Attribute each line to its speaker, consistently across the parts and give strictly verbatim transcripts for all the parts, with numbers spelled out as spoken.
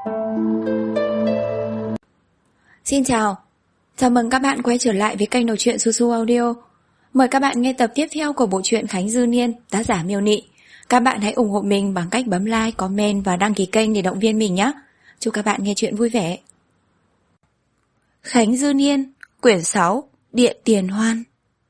Speaker 1: Xin chào, chào mừng các bạn quay trở lại với kênh đọc truyện Su Su Audio. Mời các bạn nghe tập tiếp theo của bộ truyện Khánh Dư Niên, tác giả Miêu Nị. Các bạn hãy ủng hộ mình bằng cách bấm like, comment và đăng ký kênh để động viên mình nhé. Chúc các bạn nghe truyện vui vẻ. Khánh Dư Niên, quyển sáu, Điện Tiền Hoan.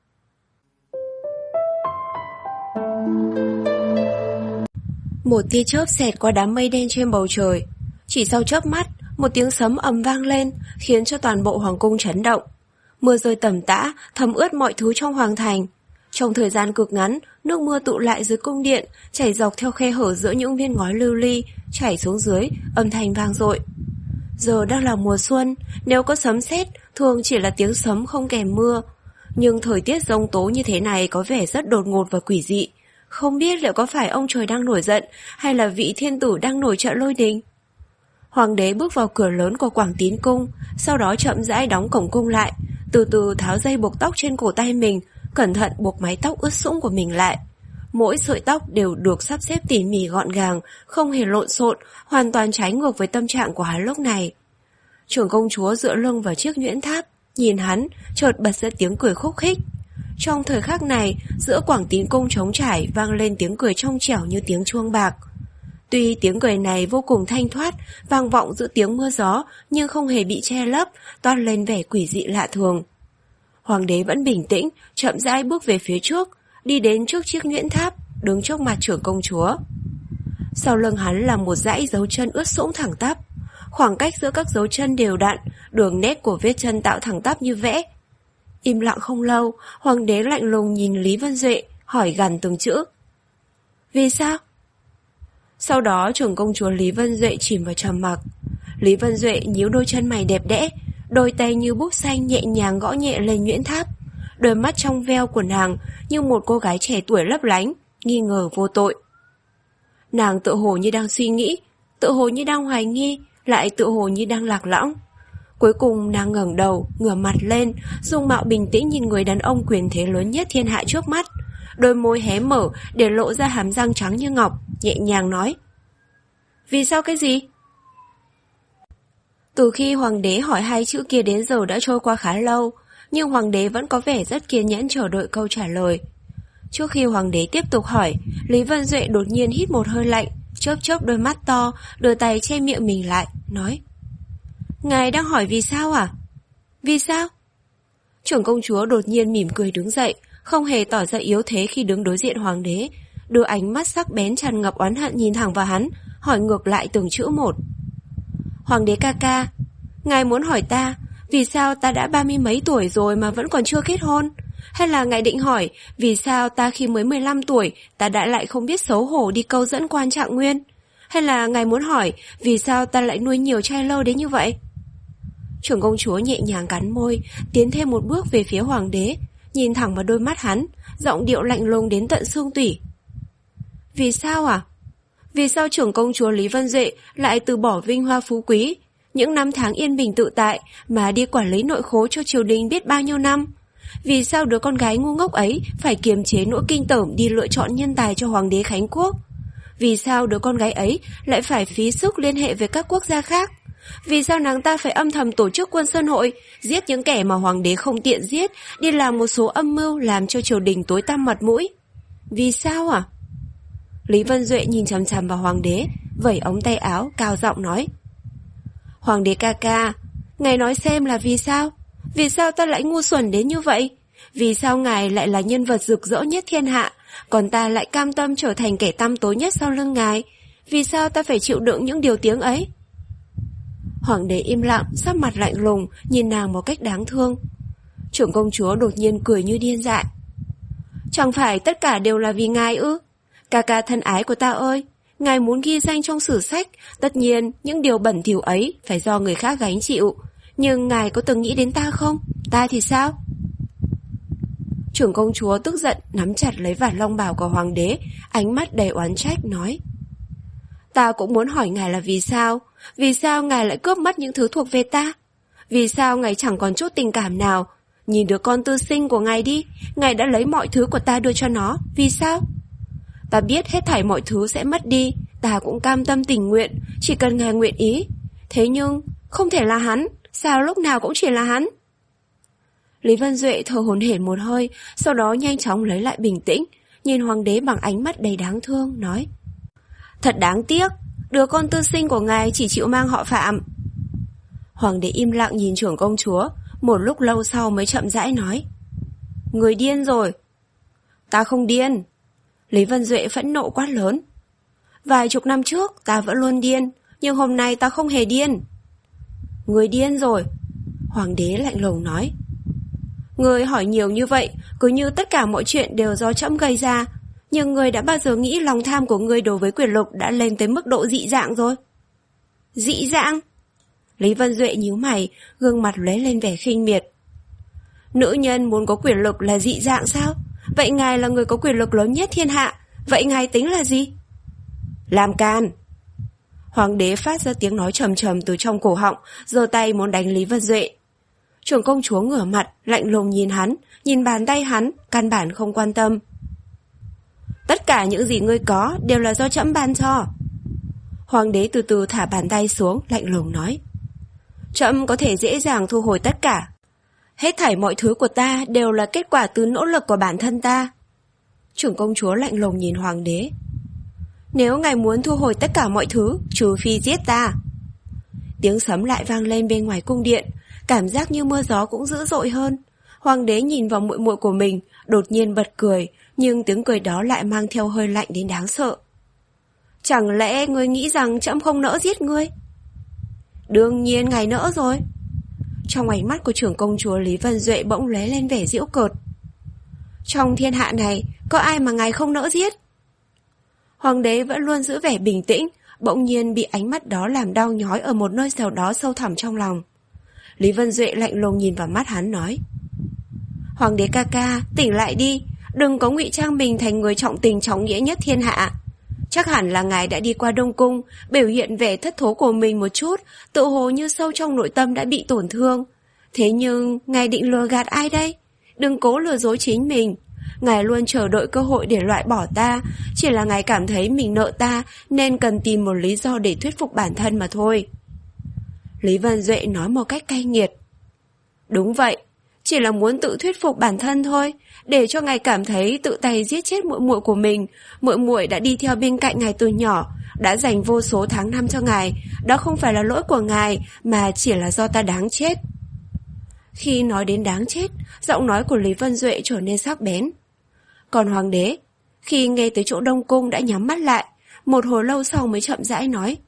Speaker 1: Một tia chớp xẹt qua đám mây đen trên bầu trời. Chỉ sau chớp mắt, một tiếng sấm ầm vang lên, khiến cho toàn bộ hoàng cung chấn động. Mưa rơi tầm tã, thấm ướt mọi thứ trong hoàng thành. Trong thời gian cực ngắn, nước mưa tụ lại dưới cung điện, chảy dọc theo khe hở giữa những viên ngói lưu ly, chảy xuống dưới, âm thanh vang dội. Giờ đang là mùa xuân, nếu có sấm sét, thường chỉ là tiếng sấm không kèm mưa. Nhưng thời tiết giông tố như thế này có vẻ rất đột ngột và quỷ dị. Không biết liệu có phải ông trời đang nổi giận, hay là vị thiên tử đang nổi trận lôi đình. Hoàng đế bước vào cửa lớn của Quảng Tín cung, sau đó chậm rãi đóng cổng cung lại, từ từ tháo dây buộc tóc trên cổ tay mình, cẩn thận buộc mái tóc ướt sũng của mình lại. Mỗi sợi tóc đều được sắp xếp tỉ mỉ gọn gàng, không hề lộn xộn, hoàn toàn trái ngược với tâm trạng của hắn lúc này. Trưởng công chúa dựa lưng vào chiếc nhuyễn tháp, nhìn hắn, chợt bật ra tiếng cười khúc khích. Trong thời khắc này, giữa Quảng Tín cung trống trải vang lên tiếng cười trong trẻo như tiếng chuông bạc. Tuy tiếng cười này vô cùng thanh thoát, vang vọng giữa tiếng mưa gió, nhưng không hề bị che lấp, toát lên vẻ quỷ dị lạ thường. Hoàng đế vẫn bình tĩnh, chậm rãi bước về phía trước, đi đến trước chiếc nhuyễn tháp, đứng trước mặt trưởng công chúa. Sau lưng hắn là một dãy dấu chân ướt sũng thẳng tắp. Khoảng cách giữa các dấu chân đều đặn, đường nét của vết chân tạo thẳng tắp như vẽ. Im lặng không lâu, hoàng đế lạnh lùng nhìn Lý Vân Duệ, hỏi gằn từng chữ. Vì sao? Sau đó trưởng công chúa Lý Vân Duệ chìm vào trầm mặc. Lý Vân Duệ nhíu đôi chân mày đẹp đẽ, đôi tay như búp xanh nhẹ nhàng gõ nhẹ lên nhuyễn tháp. Đôi mắt trong veo của nàng như một cô gái trẻ tuổi lấp lánh, nghi ngờ vô tội. Nàng tự hồ như đang suy nghĩ, tự hồ như đang hoài nghi, lại tự hồ như đang lạc lõng. Cuối cùng nàng ngẩng đầu, ngửa mặt lên, dung mạo bình tĩnh nhìn người đàn ông quyền thế lớn nhất thiên hạ trước mắt. Đôi môi hé mở để lộ ra hàm răng trắng như ngọc, nhẹ nhàng nói. Vì sao cái gì? Từ khi hoàng đế hỏi hai chữ kia đến giờ đã trôi qua khá lâu, nhưng hoàng đế vẫn có vẻ rất kiên nhẫn chờ đợi câu trả lời. Trước khi hoàng đế tiếp tục hỏi, Lý Vân Duệ đột nhiên hít một hơi lạnh, chớp chớp đôi mắt to, đưa tay che miệng mình lại, nói. Ngài đang hỏi vì sao à? Vì sao? Trưởng công chúa đột nhiên mỉm cười đứng dậy, không hề tỏ ra yếu thế khi đứng đối diện hoàng đế, đưa ánh mắt sắc bén tràn ngập oán hận nhìn thẳng vào hắn, hỏi ngược lại từng chữ một. Hoàng đế ca ca, ngài muốn hỏi ta, vì sao ta đã ba mươi mấy tuổi rồi mà vẫn còn chưa kết hôn? Hay là ngài định hỏi, vì sao ta khi mới mười lăm tuổi, ta đã lại không biết xấu hổ đi câu dẫn quan Trạng Nguyên? Hay là ngài muốn hỏi, vì sao ta lại nuôi nhiều trai lâu đến như vậy? Trưởng công chúa nhẹ nhàng cắn môi, tiến thêm một bước về phía hoàng đế, nhìn thẳng vào đôi mắt hắn, giọng điệu lạnh lùng đến tận xương tủy. Vì sao à? Vì sao trưởng công chúa Lý Vân Duệ lại từ bỏ vinh hoa phú quý, những năm tháng yên bình tự tại mà đi quản lý nội khố cho triều đình biết bao nhiêu năm? Vì sao đứa con gái ngu ngốc ấy phải kiềm chế nỗi kinh tởm đi lựa chọn nhân tài cho hoàng đế Khánh Quốc? Vì sao đứa con gái ấy lại phải phí sức liên hệ với các quốc gia khác? Vì sao nàng ta phải âm thầm tổ chức quân sơn hội, giết những kẻ mà hoàng đế không tiện giết, đi làm một số âm mưu làm cho triều đình tối tăm mặt mũi? Vì sao à? Lý Vân Duệ nhìn chằm chằm vào hoàng đế, vẩy ống tay áo, cao giọng nói. Hoàng đế ca ca, ngài nói xem là vì sao? Vì sao ta lại ngu xuẩn đến như vậy? Vì sao ngài lại là nhân vật rực rỡ nhất thiên hạ, còn ta lại cam tâm trở thành kẻ tăm tối nhất sau lưng ngài? Vì sao ta phải chịu đựng những điều tiếng ấy? Hoàng đế im lặng, sắc mặt lạnh lùng, nhìn nàng một cách đáng thương. Trưởng công chúa đột nhiên cười như điên dại. Chẳng phải tất cả đều là vì ngài ư? Ca ca thân ái của ta ơi, ngài muốn ghi danh trong sử sách, tất nhiên những điều bẩn thỉu ấy phải do người khác gánh chịu. Nhưng ngài có từng nghĩ đến ta không? Ta thì sao? Trưởng công chúa tức giận nắm chặt lấy vạt long bào của hoàng đế, ánh mắt đầy oán trách nói. Ta cũng muốn hỏi ngài là vì sao? Vì sao ngài lại cướp mất những thứ thuộc về ta? Vì sao ngài chẳng còn chút tình cảm nào? Nhìn đứa con tư sinh của ngài đi, ngài đã lấy mọi thứ của ta đưa cho nó, vì sao? Ta biết hết thảy mọi thứ sẽ mất đi, ta cũng cam tâm tình nguyện, chỉ cần ngài nguyện ý. Thế nhưng, không thể là hắn, sao lúc nào cũng chỉ là hắn? Lý Vân Duệ thở hổn hển một hơi, sau đó nhanh chóng lấy lại bình tĩnh, nhìn hoàng đế bằng ánh mắt đầy đáng thương, nói: Thật đáng tiếc, đứa con tư sinh của ngài chỉ chịu mang họ Phạm. Hoàng đế im lặng nhìn trưởng công chúa, một lúc lâu sau mới chậm rãi nói: Người điên rồi. Ta không điên. Lý Vân Duệ phẫn nộ quát lớn: Vài chục năm trước ta vẫn luôn điên, nhưng hôm nay ta không hề điên. Người điên rồi. Hoàng đế lạnh lùng nói: Người hỏi nhiều như vậy, cứ như tất cả mọi chuyện đều do trẫm gây ra. Nhưng người đã bao giờ nghĩ lòng tham của người đối với quyền lực đã lên tới mức độ dị dạng rồi? Dị dạng? Lý Vân Duệ nhíu mày, gương mặt lóe lên vẻ khinh miệt. Nữ nhân muốn có quyền lực là dị dạng sao? Vậy ngài là người có quyền lực lớn nhất thiên hạ, vậy ngài tính là gì? Làm can. Hoàng đế phát ra tiếng nói trầm trầm từ trong cổ họng, giơ tay muốn đánh Lý Vân Duệ. Trưởng công chúa ngửa mặt, lạnh lùng nhìn hắn, nhìn bàn tay hắn, căn bản không quan tâm. Tất cả những gì ngươi có đều là do trẫm ban cho. Hoàng đế từ từ thả bàn tay xuống, lạnh lùng nói: Trẫm có thể dễ dàng thu hồi tất cả. Hết thảy mọi thứ của ta đều là kết quả từ nỗ lực của bản thân ta. Trưởng công chúa lạnh lùng nhìn hoàng đế: Nếu ngài muốn thu hồi tất cả mọi thứ, trừ phi giết ta. Tiếng sấm lại vang lên bên ngoài cung điện, cảm giác như mưa gió cũng dữ dội hơn. Hoàng đế nhìn vào muội muội của mình, đột nhiên bật cười, nhưng tiếng cười đó lại mang theo hơi lạnh đến đáng sợ. Chẳng lẽ ngươi nghĩ rằng trẫm không nỡ giết ngươi? Đương nhiên ngài nỡ rồi. Trong ánh mắt của trưởng công chúa Lý Vân Duệ bỗng lóe lên vẻ giễu cợt. Trong thiên hạ này, có ai mà ngài không nỡ giết? Hoàng đế vẫn luôn giữ vẻ bình tĩnh, bỗng nhiên bị ánh mắt đó làm đau nhói ở một nơi nào đó sâu thẳm trong lòng. Lý Vân Duệ lạnh lùng nhìn vào mắt hắn nói: Hoàng đế ca ca, tỉnh lại đi, đừng có ngụy trang mình thành người trọng tình trọng nghĩa nhất thiên hạ. Chắc hẳn là ngài đã đi qua Đông Cung, biểu hiện vẻ thất thố của mình một chút, tự hồ như sâu trong nội tâm đã bị tổn thương. Thế nhưng, ngài định lừa gạt ai đây? Đừng cố lừa dối chính mình. Ngài luôn chờ đợi cơ hội để loại bỏ ta, chỉ là ngài cảm thấy mình nợ ta nên cần tìm một lý do để thuyết phục bản thân mà thôi. Lý Vân Duệ nói một cách cay nghiệt. Đúng vậy, chỉ là muốn tự thuyết phục bản thân thôi, để cho ngài cảm thấy tự tay giết chết muội muội của mình. Muội muội đã đi theo bên cạnh ngài từ nhỏ, đã dành vô số tháng năm cho ngài. Đó không phải là lỗi của ngài, mà chỉ là do ta đáng chết. Khi nói đến đáng chết, giọng nói của Lý Vân Duệ trở nên sắc bén. Còn hoàng đế, khi nghe tới chỗ Đông Cung đã nhắm mắt lại, một hồi lâu sau mới chậm rãi nói: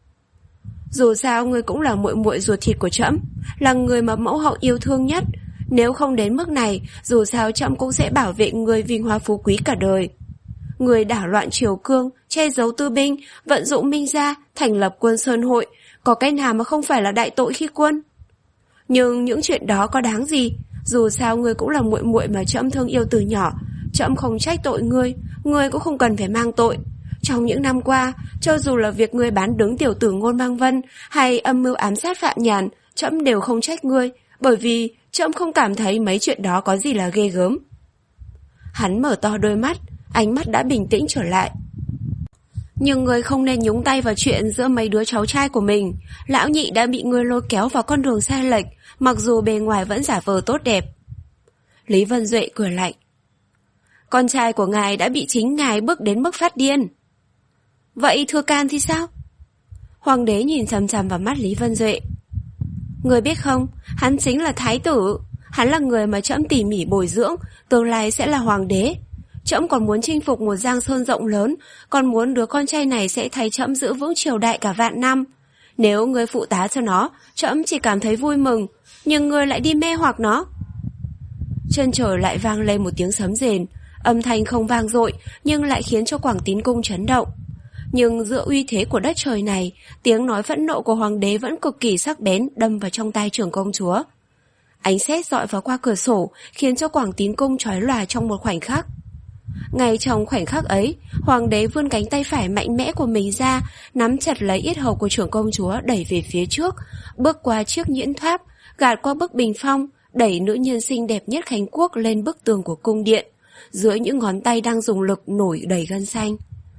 Speaker 1: Dù sao ngươi cũng là muội muội ruột thịt của trẫm, là người mà mẫu hậu yêu thương nhất. Nếu không đến mức này, dù sao trẫm cũng sẽ bảo vệ ngươi vinh hoa phú quý cả đời. Ngươi đảo loạn triều cương, che giấu tư binh, vận dụng minh gia, thành lập quân sơn hội, có cái nào mà không phải là đại tội khi quân? Nhưng những chuyện đó có đáng gì? Dù sao ngươi cũng là muội muội mà trẫm thương yêu từ nhỏ, trẫm không trách tội ngươi, ngươi cũng không cần phải mang tội. Trong những năm qua, cho dù là việc ngươi bán đứng tiểu tử Ngôn Băng Vân hay âm mưu ám sát Phạm Nhàn, trẫm đều không trách ngươi, bởi vì trẫm không cảm thấy mấy chuyện đó có gì là ghê gớm. Hắn mở to đôi mắt, ánh mắt đã bình tĩnh trở lại. Nhưng ngươi không nên nhúng tay vào chuyện giữa mấy đứa cháu trai của mình. Lão nhị đã bị ngươi lôi kéo vào con đường sai lệch, mặc dù bề ngoài vẫn giả vờ tốt đẹp. Lý Vân Duệ cười lạnh. Con trai của ngài đã bị chính ngài bước đến mức phát điên. Vậy Thừa Can thì sao? Hoàng đế nhìn chằm chằm vào mắt Lý Vân Duệ. Người biết không, hắn chính là thái tử. Hắn là người mà trẫm tỉ mỉ bồi dưỡng, tương lai sẽ là hoàng đế. Trẫm còn muốn chinh phục một giang sơn rộng lớn, còn muốn đứa con trai này sẽ thay trẫm giữ vững triều đại cả vạn năm. Nếu ngươi phụ tá cho nó, trẫm chỉ cảm thấy vui mừng, nhưng ngươi lại đi mê hoặc nó. Chân trời lại vang lên một tiếng sấm rền, âm thanh không vang dội nhưng lại khiến cho Quảng Tín cung chấn động. Nhưng giữa uy thế của đất trời này, tiếng nói phẫn nộ của hoàng đế vẫn cực kỳ sắc bén, đâm vào trong tai trưởng công chúa. Ánh sét dọi vào qua cửa sổ, khiến cho Quảng Tín cung chói lòa trong một khoảnh khắc. Ngay trong khoảnh khắc ấy, hoàng đế vươn cánh tay phải mạnh mẽ của mình ra, nắm chặt lấy yết hầu của trưởng công chúa đẩy về phía trước, bước qua chiếc nhuyễn tháp, gạt qua bức bình phong, đẩy nữ nhân xinh đẹp nhất Khánh Quốc lên bức tường của cung điện, dưới những ngón tay đang dùng lực nổi đầy gân xanh.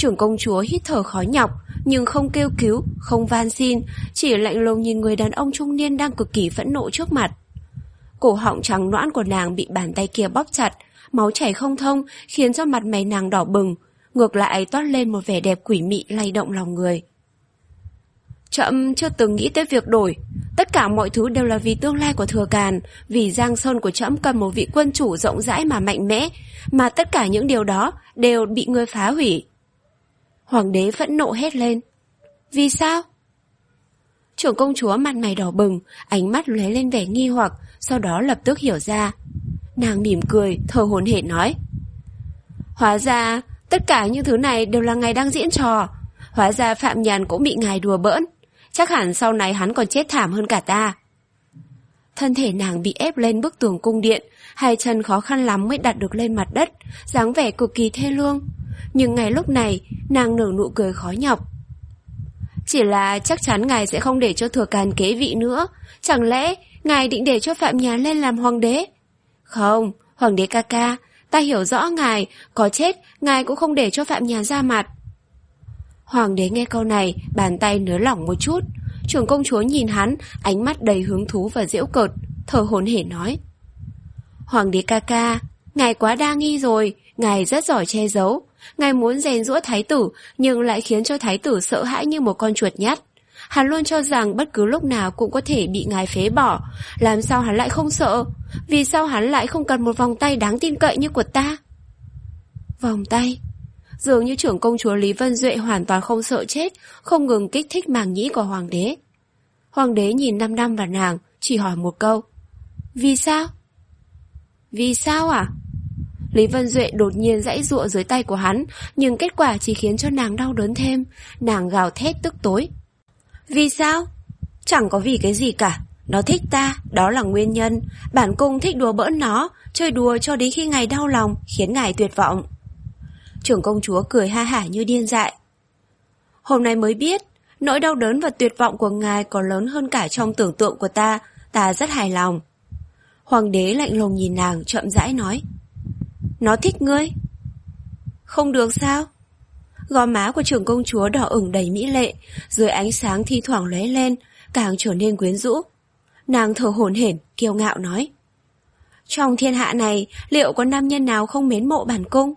Speaker 1: Trưởng công chúa hít thở khó nhọc, nhưng không kêu cứu, không van xin, chỉ lạnh lùng nhìn người đàn ông trung niên đang cực kỳ phẫn nộ trước mặt. Cổ họng trắng nõn của nàng bị bàn tay kia bóp chặt, máu chảy không thông, khiến cho mặt mày nàng đỏ bừng, ngược lại toát lên một vẻ đẹp quỷ mị lay động lòng người. Trẫm chưa từng nghĩ tới việc đổi, tất cả mọi thứ đều là vì tương lai của Thừa Càn, vì Giang Sơn của trẫm cần một vị quân chủ rộng rãi mà mạnh mẽ, mà tất cả những điều đó đều bị ngươi phá hủy. Hoàng đế phẫn nộ hét lên. Vì sao? Trưởng công chúa mặt mày đỏ bừng, ánh mắt lóe lên vẻ nghi hoặc, sau đó lập tức hiểu ra. Nàng mỉm cười, thở hổn hển nói. Hóa ra, tất cả những thứ này đều là ngài đang diễn trò. Hóa ra Phạm Nhàn cũng bị ngài đùa bỡn. Chắc hẳn sau này hắn còn chết thảm hơn cả ta. Thân thể nàng bị ép lên bức tường cung điện, hai chân khó khăn lắm mới đặt được lên mặt đất, dáng vẻ cực kỳ thê lương. Nhưng ngay lúc này, nàng nở nụ cười khó nhọc. Chỉ là chắc chắn ngài sẽ không để cho Thừa Càn kế vị nữa. Chẳng lẽ ngài định để cho Phạm Nhàn lên làm hoàng đế? Không, hoàng đế ca ca, ta hiểu rõ ngài, có chết ngài cũng không để cho Phạm Nhàn ra mặt. Hoàng đế nghe câu này, bàn tay nới lỏng một chút. Trưởng công chúa nhìn hắn, ánh mắt đầy hứng thú và giễu cợt, thở hổn hển nói. Hoàng đế ca ca, ngài quá đa nghi rồi, ngài rất giỏi che giấu. Ngài muốn rèn giũa thái tử, nhưng lại khiến cho thái tử sợ hãi như một con chuột nhắt. Hắn luôn cho rằng bất cứ lúc nào cũng có thể bị ngài phế bỏ. Làm sao hắn lại không sợ? Vì sao hắn lại không cần một vòng tay đáng tin cậy như của ta? Vòng tay? Dường như trưởng công chúa Lý Vân Duệ hoàn toàn không sợ chết, không ngừng kích thích màng nhĩ của hoàng đế. Hoàng đế nhìn năm năm vào nàng, chỉ hỏi một câu. Vì sao? Vì sao à? Lý Vân Duệ đột nhiên giãy giụa dưới tay của hắn, nhưng kết quả chỉ khiến cho nàng đau đớn thêm. Nàng gào thét tức tối. Vì sao? Chẳng có vì cái gì cả. Nó thích ta, đó là nguyên nhân. Bản cung thích đùa bỡn nó, chơi đùa cho đến khi ngài đau lòng, khiến ngài tuyệt vọng. Trưởng công chúa cười ha hả như điên dại. Hôm nay mới biết, nỗi đau đớn và tuyệt vọng của ngài còn lớn hơn cả trong tưởng tượng của ta. Ta rất hài lòng. Hoàng đế lạnh lùng nhìn nàng, chậm rãi nói. Nó thích ngươi. Không được sao? Gò má của trưởng công chúa đỏ ửng đầy mỹ lệ, dưới ánh sáng thi thoảng lóe lên, càng trở nên quyến rũ. Nàng thở hổn hển, kiêu ngạo nói. Trong thiên hạ này, liệu có nam nhân nào không mến mộ bản cung?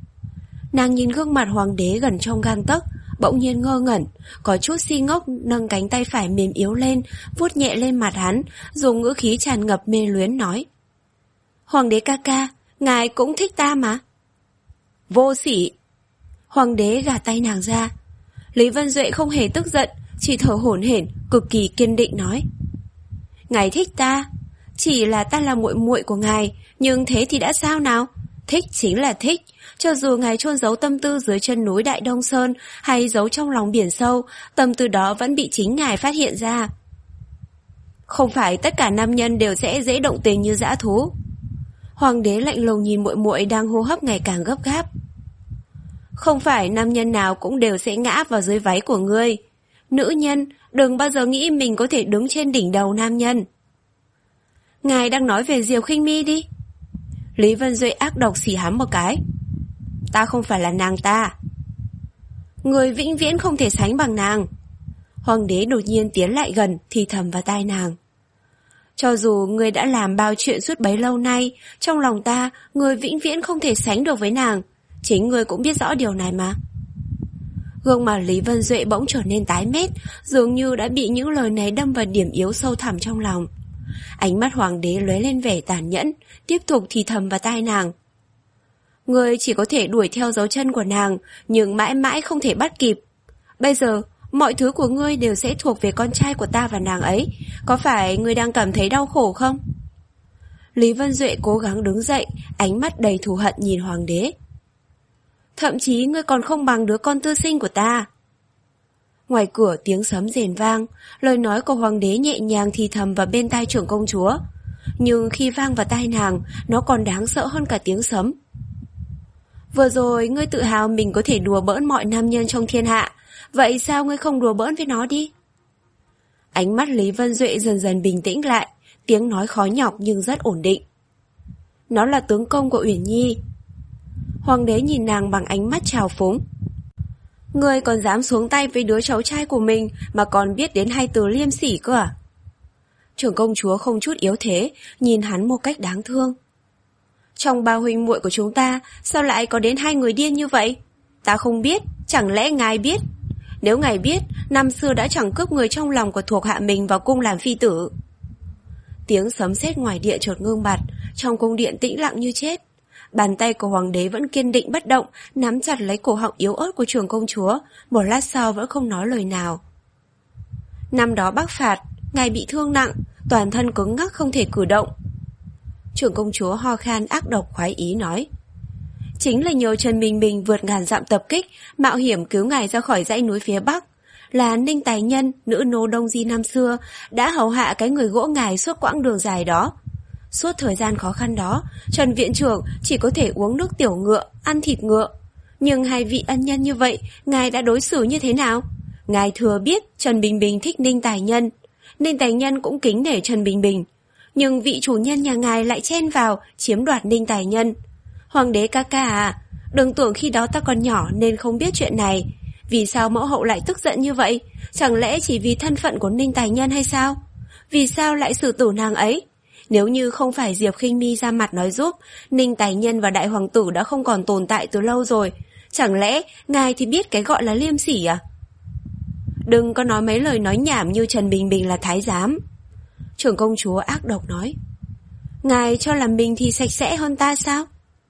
Speaker 1: Nàng nhìn gương mặt hoàng đế gần trong gang tấc, bỗng nhiên ngơ ngẩn, có chút si ngốc nâng cánh tay phải mềm yếu lên, vuốt nhẹ lên mặt hắn, dùng ngữ khí tràn ngập mê luyến nói. Hoàng đế ca ca, ngài cũng thích ta mà. Vô sỉ. Hoàng đế gạt tay nàng ra. Lý Vân Duệ không hề tức giận, chỉ thở hổn hển, cực kỳ kiên định nói. Ngài thích ta, chỉ là ta là muội muội của ngài, nhưng thế thì đã sao nào? Thích chính là thích, cho dù ngài chôn giấu tâm tư dưới chân núi Đại Đông Sơn hay giấu trong lòng biển sâu, tâm tư đó vẫn bị chính ngài phát hiện ra. Không phải tất cả nam nhân đều sẽ dễ động tình như dã thú. Hoàng đế lạnh lùng nhìn muội muội đang hô hấp ngày càng gấp gáp. Không phải nam nhân nào cũng đều sẽ ngã vào dưới váy của ngươi. Nữ nhân đừng bao giờ nghĩ mình có thể đứng trên đỉnh đầu nam nhân. Ngài đang nói về Diều Khinh Mi đi. Lý Vân Duệ ác độc xỉ hắn một cái. Ta không phải là nàng ta. Người vĩnh viễn không thể sánh bằng nàng. Hoàng đế đột nhiên tiến lại gần, thì thầm vào tai nàng. Cho dù ngươi đã làm bao chuyện suốt bấy lâu nay, trong lòng ta, ngươi vĩnh viễn không thể sánh được với nàng. Chính ngươi cũng biết rõ điều này mà. Gương mặt Lý Vân Duệ bỗng trở nên tái mét, dường như đã bị những lời này đâm vào điểm yếu sâu thẳm trong lòng. Ánh mắt hoàng đế lóe lên vẻ tàn nhẫn, tiếp tục thì thầm vào tai nàng. Ngươi chỉ có thể đuổi theo dấu chân của nàng, nhưng mãi mãi không thể bắt kịp. Bây giờ, mọi thứ của ngươi đều sẽ thuộc về con trai của ta và nàng ấy. Có phải ngươi đang cảm thấy đau khổ không? Lý Vân Duệ cố gắng đứng dậy, ánh mắt đầy thù hận nhìn hoàng đế. Thậm chí ngươi còn không bằng đứa con tư sinh của ta. Ngoài cửa tiếng sấm rền vang, lời nói của hoàng đế nhẹ nhàng thì thầm vào bên tai trưởng công chúa. Nhưng khi vang vào tai nàng, nó còn đáng sợ hơn cả tiếng sấm. Vừa rồi ngươi tự hào mình có thể đùa bỡn mọi nam nhân trong thiên hạ, vậy sao ngươi không đùa bỡn với nó đi? Ánh mắt Lý Vân Duệ dần dần bình tĩnh lại, tiếng nói khó nhọc nhưng rất ổn định. Nó là tướng công của Uyển Nhi. Hoàng đế nhìn nàng bằng ánh mắt trào phúng. Ngươi còn dám xuống tay với đứa cháu trai của mình mà còn biết đến hai từ liêm sỉ cơ à? Trưởng công chúa không chút yếu thế, nhìn hắn một cách đáng thương. Trong ba huynh muội của chúng ta, sao lại có đến hai người điên như vậy? Ta không biết, chẳng lẽ ngài biết? Nếu ngài biết, năm xưa đã chẳng cướp người trong lòng của thuộc hạ mình vào cung làm phi tử. Tiếng sấm sét ngoài điện chợt ngưng bặt, trong cung điện tĩnh lặng như chết. Bàn tay của hoàng đế vẫn kiên định bất động, nắm chặt lấy cổ họng yếu ớt của trưởng công chúa, một lát sau vẫn không nói lời nào. Năm đó Bắc phạt, ngài bị thương nặng, toàn thân cứng ngắc không thể cử động. Trưởng công chúa ho khan ác độc khoái ý nói. Chính là nhờ Trần Bình Bình vượt ngàn dặm tập kích, mạo hiểm cứu ngài ra khỏi dãy núi phía Bắc. Là Ninh Tài Nhân, nữ nô Đông Di năm xưa, đã hầu hạ cái người gỗ ngài suốt quãng đường dài đó. Suốt thời gian khó khăn đó, Trần Viện Trưởng chỉ có thể uống nước tiểu ngựa, ăn thịt ngựa. Nhưng hai vị ân nhân như vậy, ngài đã đối xử như thế nào? Ngài thừa biết Trần Bình Bình thích Ninh Tài Nhân. Ninh Tài Nhân cũng kính nể Trần Bình Bình. Nhưng vị chủ nhân nhà ngài lại chen vào, chiếm đoạt Ninh Tài Nhân. Hoàng đế ca ca à, đừng tưởng khi đó ta còn nhỏ nên không biết chuyện này. Vì sao mẫu hậu lại tức giận như vậy? Chẳng lẽ chỉ vì thân phận của Ninh Tài Nhân hay sao? Vì sao lại xử tử nàng ấy? Nếu như không phải Diệp Khinh Mi ra mặt nói giúp, Ninh Tài Nhân và Đại Hoàng tử đã không còn tồn tại từ lâu rồi. Chẳng lẽ ngài thì biết cái gọi là liêm sỉ à? Đừng có nói mấy lời nói nhảm như Trần Bình Bình là thái giám. Trưởng công chúa ác độc nói. Ngài cho là mình thì sạch sẽ hơn ta sao?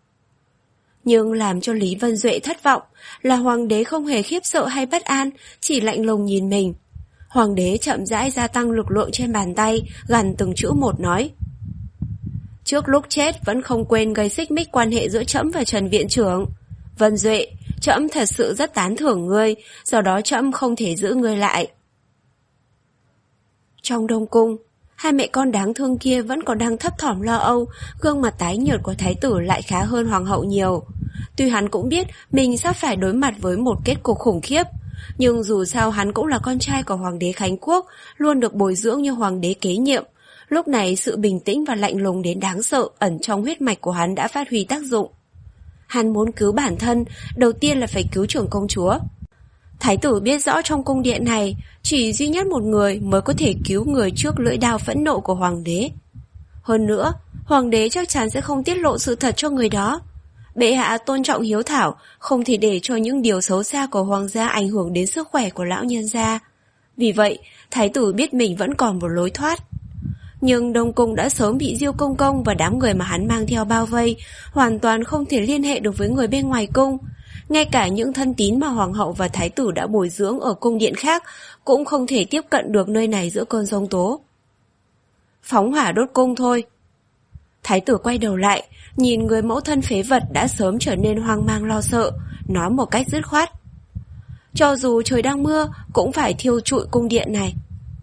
Speaker 1: Nhưng làm cho Lý Vân Duệ thất vọng là hoàng đế không hề khiếp sợ hay bất an, chỉ lạnh lùng nhìn mình. Hoàng đế chậm rãi gia tăng lực lượng trên bàn tay, gằn từng chữ một nói. Trước lúc chết vẫn không quên gây xích mích quan hệ giữa trẫm và Trần Viện Trưởng. Vân Duệ, trẫm thật sự rất tán thưởng ngươi, do đó trẫm không thể giữ ngươi lại. Trong Đông Cung, hai mẹ con đáng thương kia vẫn còn đang thấp thỏm lo âu, gương mặt tái nhợt của thái tử lại khá hơn hoàng hậu nhiều. Tuy hắn cũng biết mình sắp phải đối mặt với một kết cục khủng khiếp, nhưng dù sao hắn cũng là con trai của hoàng đế Khánh Quốc, luôn được bồi dưỡng như hoàng đế kế nhiệm. Lúc này sự bình tĩnh và lạnh lùng đến đáng sợ ẩn trong huyết mạch của hắn đã phát huy tác dụng. Hắn muốn cứu bản thân, đầu tiên là phải cứu trưởng công chúa. Thái tử biết rõ trong cung điện này, chỉ duy nhất một người mới có thể cứu người trước lưỡi đao phẫn nộ của hoàng đế. Hơn nữa, hoàng đế chắc chắn sẽ không tiết lộ sự thật cho người đó. Bệ hạ tôn trọng hiếu thảo, không thể để cho những điều xấu xa của hoàng gia ảnh hưởng đến sức khỏe của lão nhân gia. Vì vậy, thái tử biết mình vẫn còn một lối thoát. Nhưng Đông Cung đã sớm bị Diêu Công Công và đám người mà hắn mang theo bao vây, hoàn toàn không thể liên hệ được với người bên ngoài cung. Ngay cả những thân tín mà hoàng hậu và thái tử đã bồi dưỡng ở cung điện khác cũng không thể tiếp cận được nơi này giữa cơn giông tố. Phóng hỏa đốt cung thôi. Thái tử quay đầu lại, nhìn người mẫu thân phế vật đã sớm trở nên hoang mang lo sợ, nói một cách dứt khoát. Cho dù trời đang mưa, cũng phải thiêu trụi cung điện này.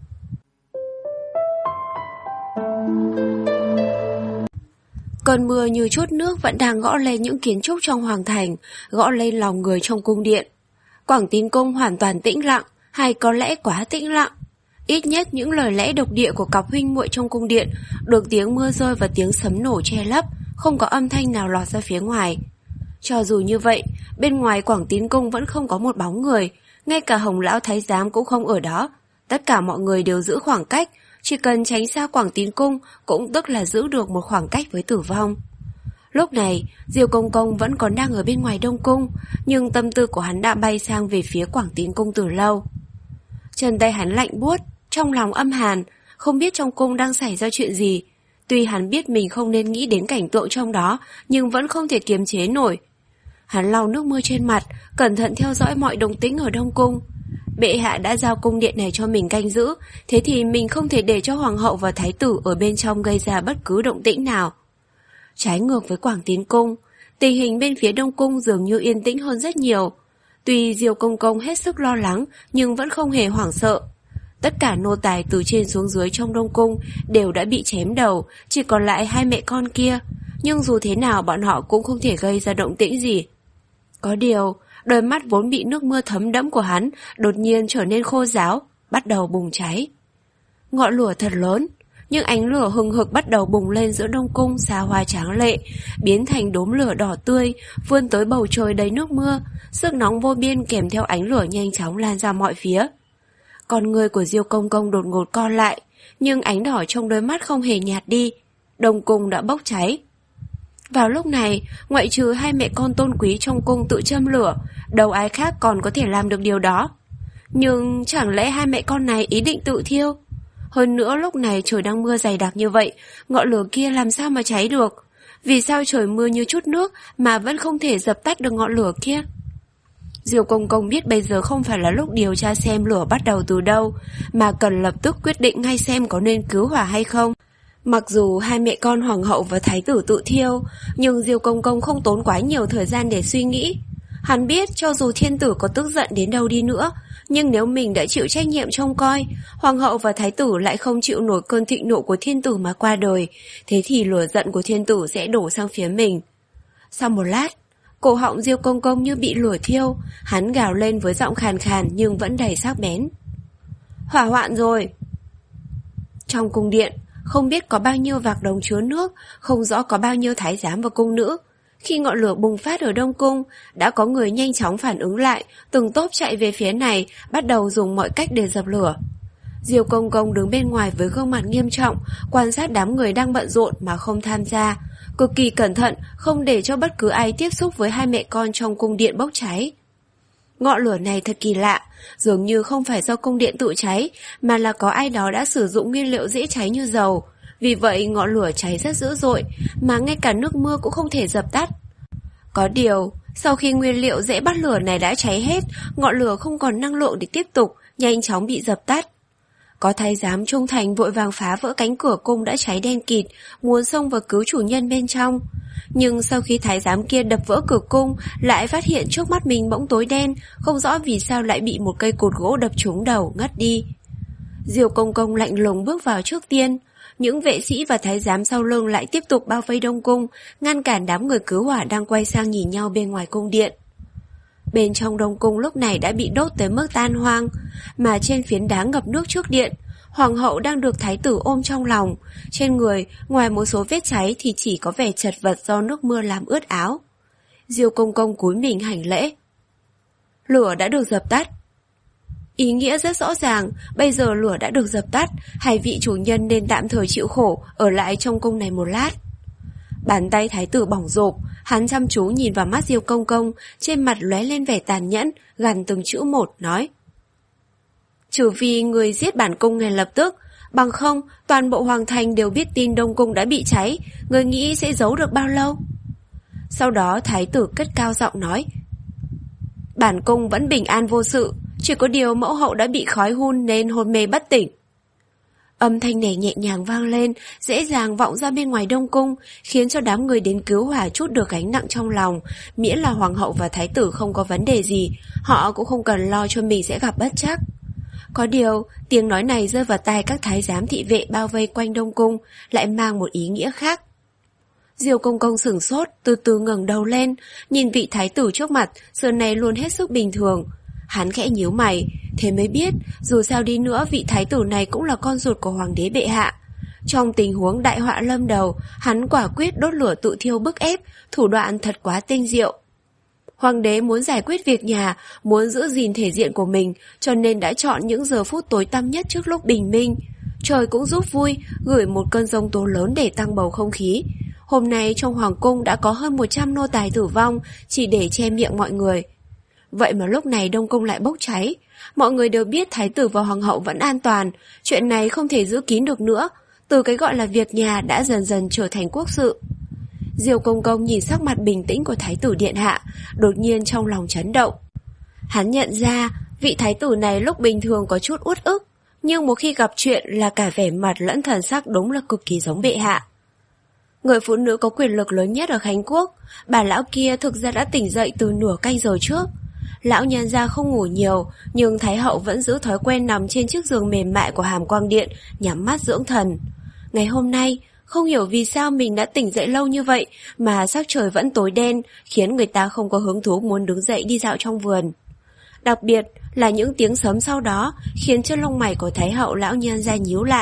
Speaker 1: Cơn mưa như chút nước vẫn đang gõ lên những kiến trúc trong hoàng thành, gõ lên lòng người trong cung điện. Quảng Tín Cung hoàn toàn tĩnh lặng, hay có lẽ quá tĩnh lặng. Ít nhất những lời lẽ độc địa của cặp huynh muội trong cung điện được tiếng mưa rơi và tiếng sấm nổ che lấp, không có âm thanh nào lọt ra phía ngoài. Cho dù như vậy, bên ngoài Quảng Tín Cung vẫn không có một bóng người, ngay cả Hồng lão thái giám cũng không ở đó. Tất cả mọi người đều giữ khoảng cách, chỉ cần tránh xa Quảng Tín Cung cũng tức là giữ được một khoảng cách với tử vong. Lúc này, Diêu Công Công vẫn còn đang ở bên ngoài Đông Cung, nhưng tâm tư của hắn đã bay sang về phía Quảng Tín Cung từ lâu. Chân tay hắn lạnh buốt, trong lòng âm hàn, không biết trong cung đang xảy ra chuyện gì. Tuy hắn biết mình không nên nghĩ đến cảnh tượng trong đó, nhưng vẫn không thể kiềm chế nổi. Hắn lau nước mưa trên mặt, cẩn thận theo dõi mọi động tĩnh ở Đông Cung. Bệ hạ đã giao cung điện này cho mình canh giữ, thế thì mình không thể để cho hoàng hậu và thái tử ở bên trong gây ra bất cứ động tĩnh nào. Trái ngược với Quảng Tín Cung, tình hình bên phía Đông Cung dường như yên tĩnh hơn rất nhiều. Tuy Diêu Công Công hết sức lo lắng, nhưng vẫn không hề hoảng sợ. Tất cả nô tài từ trên xuống dưới trong Đông Cung đều đã bị chém đầu, chỉ còn lại hai mẹ con kia. Nhưng dù thế nào bọn họ cũng không thể gây ra động tĩnh gì. Có điều, đôi mắt vốn bị nước mưa thấm đẫm của hắn đột nhiên trở nên khô ráo, bắt đầu bùng cháy. Ngọn lửa thật lớn, Nhưng ánh lửa hừng hực bắt đầu bùng lên giữa Đông Cung xa hoa tráng lệ, biến thành đốm lửa đỏ tươi, vươn tới bầu trời đầy nước mưa, sức nóng vô biên kèm theo ánh lửa nhanh chóng lan ra mọi phía. Con người của Diêu Công Công đột ngột co lại, nhưng ánh đỏ trong đôi mắt không hề nhạt đi. Đông Cung đã bốc cháy. Vào lúc này, ngoại trừ hai mẹ con tôn quý trong cung tự châm lửa, đâu ai khác còn có thể làm được điều đó. Nhưng chẳng lẽ hai mẹ con này ý định tự thiêu? Hơn nữa lúc này trời đang mưa dày đặc như vậy, ngọn lửa kia làm sao mà cháy được? Vì sao trời mưa như chút nước mà vẫn không thể dập tắt được ngọn lửa kia? Diêu Công Công biết bây giờ không phải là lúc điều tra xem lửa bắt đầu từ đâu, mà cần lập tức quyết định ngay xem có nên cứu hỏa hay không. Mặc dù hai mẹ con hoàng hậu và thái tử tự thiêu, nhưng Diêu Công Công không tốn quá nhiều thời gian để suy nghĩ. Hắn biết cho dù thiên tử có tức giận đến đâu đi nữa, nhưng nếu mình đã chịu trách nhiệm trông coi, hoàng hậu và thái tử lại không chịu nổi cơn thịnh nộ của thiên tử mà qua đời, thế thì lửa giận của thiên tử sẽ đổ sang phía mình. Sau một lát, cổ họng Diêu Công Công như bị lửa thiêu, hắn gào lên với giọng khàn khàn nhưng vẫn đầy sắc bén. Hỏa hoạn rồi! Trong cung điện, không biết có bao nhiêu vạc đồng chứa nước, không rõ có bao nhiêu thái giám và cung nữ. Khi ngọn lửa bùng phát ở Đông Cung, đã có người nhanh chóng phản ứng lại, từng tốp chạy về phía này, bắt đầu dùng mọi cách để dập lửa. Diêu Công Công đứng bên ngoài với gương mặt nghiêm trọng, quan sát đám người đang bận rộn mà không tham gia, cực kỳ cẩn thận, không để cho bất cứ ai tiếp xúc với hai mẹ con trong cung điện bốc cháy. Ngọn lửa này thật kỳ lạ, dường như không phải do cung điện tự cháy, mà là có ai đó đã sử dụng nguyên liệu dễ cháy như dầu. Vì vậy ngọn lửa cháy rất dữ dội, mà ngay cả nước mưa cũng không thể dập tắt. Có điều, sau khi nguyên liệu dễ bắt lửa này đã cháy hết, ngọn lửa không còn năng lượng để tiếp tục, nhanh chóng bị dập tắt. Có thái giám trung thành vội vàng phá vỡ cánh cửa cung đã cháy đen kịt, muốn xông vào cứu chủ nhân bên trong. Nhưng sau khi thái giám kia đập vỡ cửa cung, lại phát hiện trước mắt mình bỗng tối đen, không rõ vì sao lại bị một cây cột gỗ đập trúng đầu, ngất đi. Diêu Công Công lạnh lùng bước vào trước tiên. Những vệ sĩ và thái giám sau lưng lại tiếp tục bao vây Đông Cung, ngăn cản đám người cứu hỏa đang quay sang nhìn nhau bên ngoài cung điện. Bên trong Đông Cung lúc này đã bị đốt tới mức tan hoang, mà trên phiến đá ngập nước trước điện, hoàng hậu đang được thái tử ôm trong lòng. Trên người, ngoài một số vết cháy thì chỉ có vẻ chật vật do nước mưa làm ướt áo. Diêu Công Công cúi mình hành lễ. Lửa đã được dập tắt. Ý nghĩa rất rõ ràng, bây giờ lửa đã được dập tắt, hai vị chủ nhân nên tạm thời chịu khổ, ở lại trong cung này một lát. Bàn tay thái tử bỏng rộp, hắn chăm chú nhìn vào mắt Diêu Công Công, trên mặt lóe lên vẻ tàn nhẫn, gằn từng chữ một, nói. Trừ vì người giết bản cung ngay lập tức, bằng không toàn bộ hoàng thành đều biết tin Đông Cung đã bị cháy, người nghĩ sẽ giấu được bao lâu? Sau đó thái tử cất cao giọng nói. Bản cung vẫn bình an vô sự, chỉ có điều mẫu hậu đã bị khói hun nên hôn mê bất tỉnh. Âm thanh này nhẹ nhàng vang lên, dễ dàng vọng ra bên ngoài Đông Cung, khiến cho đám người đến cứu hỏa chút được gánh nặng trong lòng. Miễn là hoàng hậu và thái tử không có vấn đề gì, họ cũng không cần lo cho mình sẽ gặp bất trắc. Có điều, tiếng nói này rơi vào tai các thái giám thị vệ bao vây quanh Đông Cung, lại mang một ý nghĩa khác. Diêu Công Công sửng sốt, từ từ ngẩng đầu lên, nhìn vị thái tử trước mặt, giờ này luôn hết sức bình thường. Hắn khẽ nhíu mày, thế mới biết, dù sao đi nữa vị thái tử này cũng là con ruột của hoàng đế bệ hạ. Trong tình huống đại họa lâm đầu, hắn quả quyết đốt lửa tự thiêu bức ép, thủ đoạn thật quá tinh diệu. Hoàng đế muốn giải quyết việc nhà, muốn giữ gìn thể diện của mình, cho nên đã chọn những giờ phút tối tăm nhất trước lúc bình minh. Trời cũng giúp vui, gửi một cơn giông tố lớn để tăng bầu không khí. Hôm nay trong hoàng cung đã có hơn một trăm nô tài tử vong, chỉ để che miệng mọi người. Vậy mà lúc này Đông Cung lại bốc cháy. Mọi người đều biết thái tử và hoàng hậu vẫn an toàn, chuyện này không thể giữ kín được nữa. Từ cái gọi là việc nhà đã dần dần trở thành quốc sự. Diêu Công Công nhìn sắc mặt bình tĩnh của thái tử điện hạ, đột nhiên trong lòng chấn động. Hắn nhận ra vị thái tử này lúc bình thường có chút uất ức, nhưng một khi gặp chuyện là cả vẻ mặt lẫn thần sắc đúng là cực kỳ giống bệ hạ. Người phụ nữ có quyền lực lớn nhất ở Khánh Quốc, bà lão kia thực ra đã tỉnh dậy từ nửa canh giờ trước. Lão nhân gia không ngủ nhiều, nhưng thái hậu vẫn giữ thói quen nằm trên chiếc giường mềm mại của Hàm Quang Điện, nhắm mắt dưỡng thần. Ngày hôm nay, không hiểu vì sao mình đã tỉnh dậy lâu như vậy mà sắc trời vẫn tối đen, khiến người ta không có hứng thú muốn đứng dậy đi dạo trong vườn. Đặc biệt là những tiếng sấm sau đó khiến cho lông mày của thái hậu lão nhân gia nhíu lại,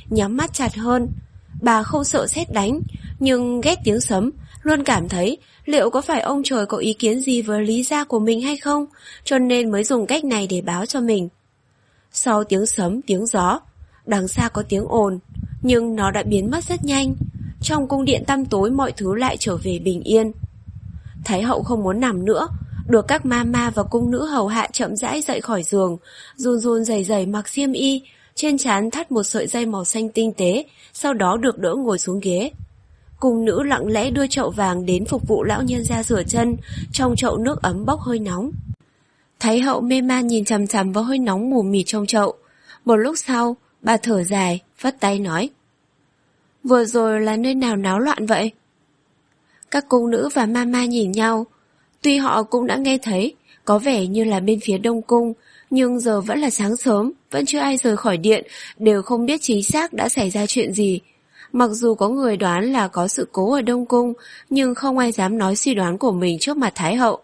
Speaker 1: nhắm mắt chặt hơn. Bà không sợ sét đánh, nhưng ghét tiếng sấm, luôn cảm thấy liệu có phải ông trời có ý kiến gì với lý gia của mình hay không, cho nên mới dùng cách này để báo cho mình. Sau tiếng sấm, tiếng gió, đằng xa có tiếng ồn, nhưng nó đã biến mất rất nhanh. Trong cung điện tăm tối mọi thứ lại trở về bình yên. Thái hậu không muốn nằm nữa, được các ma ma và cung nữ hầu hạ chậm rãi dậy khỏi giường, run run rẩy rẩy mặc xiêm y, trên trán thắt một sợi dây màu xanh tinh tế, sau đó được đỡ ngồi xuống ghế. Cung nữ lặng lẽ đưa chậu vàng đến phục vụ lão nhân ra rửa chân, trong chậu nước ấm bốc hơi nóng. Thái hậu mê man nhìn chằm chằm vào hơi nóng mù mịt trong chậu. Một lúc sau, bà thở dài, vất tay nói: Vừa rồi là nơi nào náo loạn vậy? Các cung nữ và mama nhìn nhau. Tuy họ cũng đã nghe thấy, có vẻ như là bên phía Đông Cung, nhưng giờ vẫn là sáng sớm, vẫn chưa ai rời khỏi điện, đều không biết chính xác đã xảy ra chuyện gì. Mặc dù có người đoán là có sự cố ở Đông Cung, nhưng không ai dám nói suy đoán của mình trước mặt Thái hậu.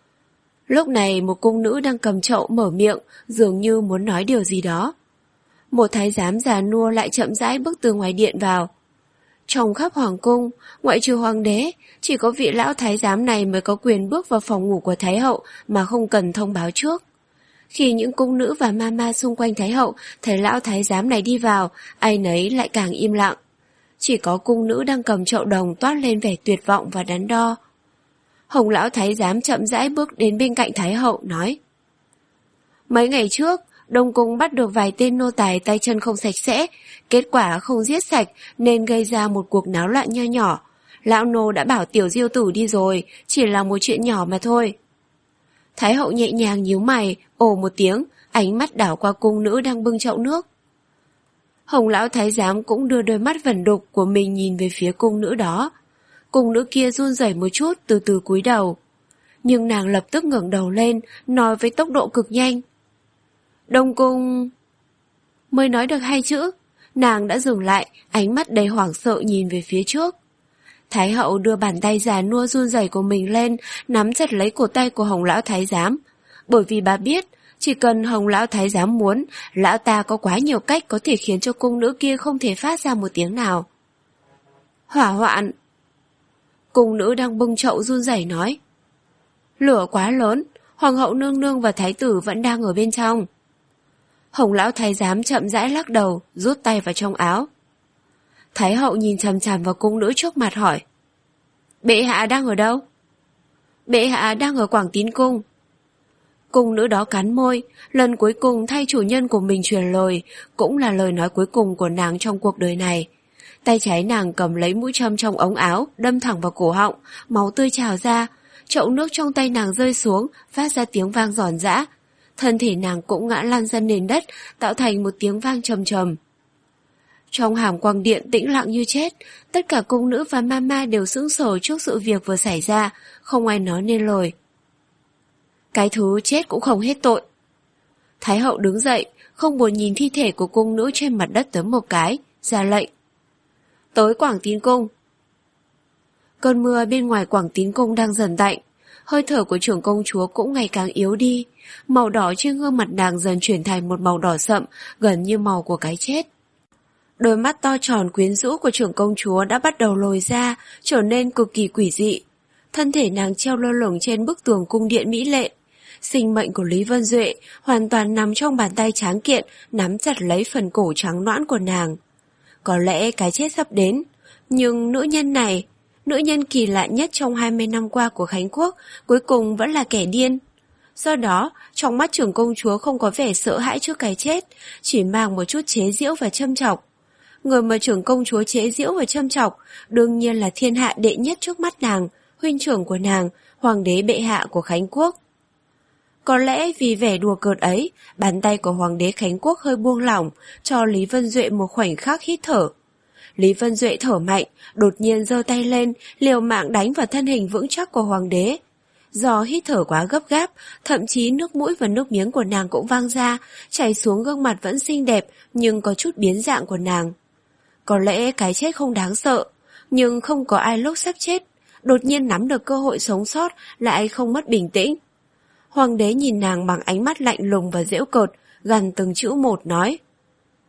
Speaker 1: Lúc này một cung nữ đang cầm chậu mở miệng, dường như muốn nói điều gì đó. Một thái giám già nua lại chậm rãi bước từ ngoài điện vào. Trong khắp hoàng cung, ngoại trừ hoàng đế, chỉ có vị lão thái giám này mới có quyền bước vào phòng ngủ của Thái hậu mà không cần thông báo trước. Khi những cung nữ và mama xung quanh Thái hậu thấy lão thái giám này đi vào, ai nấy lại càng im lặng. Chỉ có cung nữ đang cầm chậu đồng toát lên vẻ tuyệt vọng và đắn đo. Hồng lão thái giám chậm rãi bước đến bên cạnh Thái hậu, nói: Mấy ngày trước, Đông Cung bắt được vài tên nô tài tay chân không sạch sẽ, kết quả không giết sạch nên gây ra một cuộc náo loạn nho nhỏ. Lão nô đã bảo tiểu diêu tử đi rồi, chỉ là một chuyện nhỏ mà thôi. Thái hậu nhẹ nhàng nhíu mày, ồ một tiếng, ánh mắt đảo qua cung nữ đang bưng chậu nước. Hồng lão thái giám cũng đưa đôi mắt vẩn đục của mình nhìn về phía cung nữ đó. Cung nữ kia run rẩy một chút, từ từ cúi đầu. Nhưng nàng lập tức ngẩng đầu lên, nói với tốc độ cực nhanh: Đông Cung... Mới nói được hai chữ, nàng đã dừng lại, ánh mắt đầy hoảng sợ nhìn về phía trước. Thái hậu đưa bàn tay già nua run rẩy của mình lên, nắm chặt lấy cổ tay của Hồng lão thái giám, bởi vì bà biết, chỉ cần Hồng lão thái giám muốn, lão ta có quá nhiều cách có thể khiến cho cung nữ kia không thể phát ra một tiếng nào. Hỏa hoạn! Cung nữ đang bưng chậu run rẩy nói: Lửa quá lớn, hoàng hậu nương nương và thái tử vẫn đang ở bên trong. Hồng lão thái giám chậm rãi lắc đầu, rút tay vào trong áo. Thái hậu nhìn chằm chằm vào cung nữ trước mặt hỏi: Bệ hạ đang ở đâu? Bệ hạ đang ở Quảng Tín Cung. Cung nữ đó cắn môi, lần cuối cùng thay chủ nhân của mình truyền lời, cũng là lời nói cuối cùng của nàng trong cuộc đời này. Tay trái nàng cầm lấy mũi châm trong ống áo, đâm thẳng vào cổ họng, máu tươi trào ra, chậu nước trong tay nàng rơi xuống, phát ra tiếng vang giòn giã. Thân thể nàng cũng ngã lăn ra nền đất, tạo thành một tiếng vang trầm trầm. Trong hàm quang điện tĩnh lặng như chết, tất cả cung nữ và mama đều sững sờ trước sự việc vừa xảy ra, không ai nói nên lời. Cái thứ chết cũng không hết tội. Thái hậu đứng dậy, không buồn nhìn thi thể của cung nữ trên mặt đất tới một cái, ra lệnh: Tới Quảng Tín Cung. Cơn mưa bên ngoài Quảng Tín Cung đang dần tạnh, hơi thở của trưởng công chúa cũng ngày càng yếu đi, màu đỏ trên gương mặt nàng dần chuyển thành một màu đỏ sậm, gần như màu của cái chết. Đôi mắt to tròn quyến rũ của trưởng công chúa đã bắt đầu lồi ra, trở nên cực kỳ quỷ dị. Thân thể nàng treo lơ lửng trên bức tường cung điện mỹ lệ. Sinh mệnh của Lý Vân Duệ hoàn toàn nằm trong bàn tay tráng kiện, nắm chặt lấy phần cổ trắng nõn của nàng. Có lẽ cái chết sắp đến, nhưng nữ nhân này, nữ nhân kỳ lạ nhất trong hai mươi năm qua của Khánh Quốc, cuối cùng vẫn là kẻ điên. Do đó, trong mắt trưởng công chúa không có vẻ sợ hãi trước cái chết, chỉ mang một chút chế giễu và châm chọc. Người mà trưởng công chúa chế giễu và châm chọc đương nhiên là thiên hạ đệ nhất trước mắt nàng, huynh trưởng của nàng, hoàng đế bệ hạ của Khánh Quốc. Có lẽ vì vẻ đùa cợt ấy, bàn tay của hoàng đế Khánh Quốc hơi buông lỏng, cho Lý Vân Duệ một khoảnh khắc hít thở. Lý Vân Duệ thở mạnh, đột nhiên giơ tay lên, liều mạng đánh vào thân hình vững chắc của hoàng đế. Do hít thở quá gấp gáp, thậm chí nước mũi và nước miếng của nàng cũng văng ra, chảy xuống gương mặt vẫn xinh đẹp nhưng có chút biến dạng của nàng. Có lẽ cái chết không đáng sợ, nhưng không có ai lúc sắp chết, đột nhiên nắm được cơ hội sống sót lại không mất bình tĩnh. Hoàng đế nhìn nàng bằng ánh mắt lạnh lùng và giễu cợt, gằn từng chữ một nói: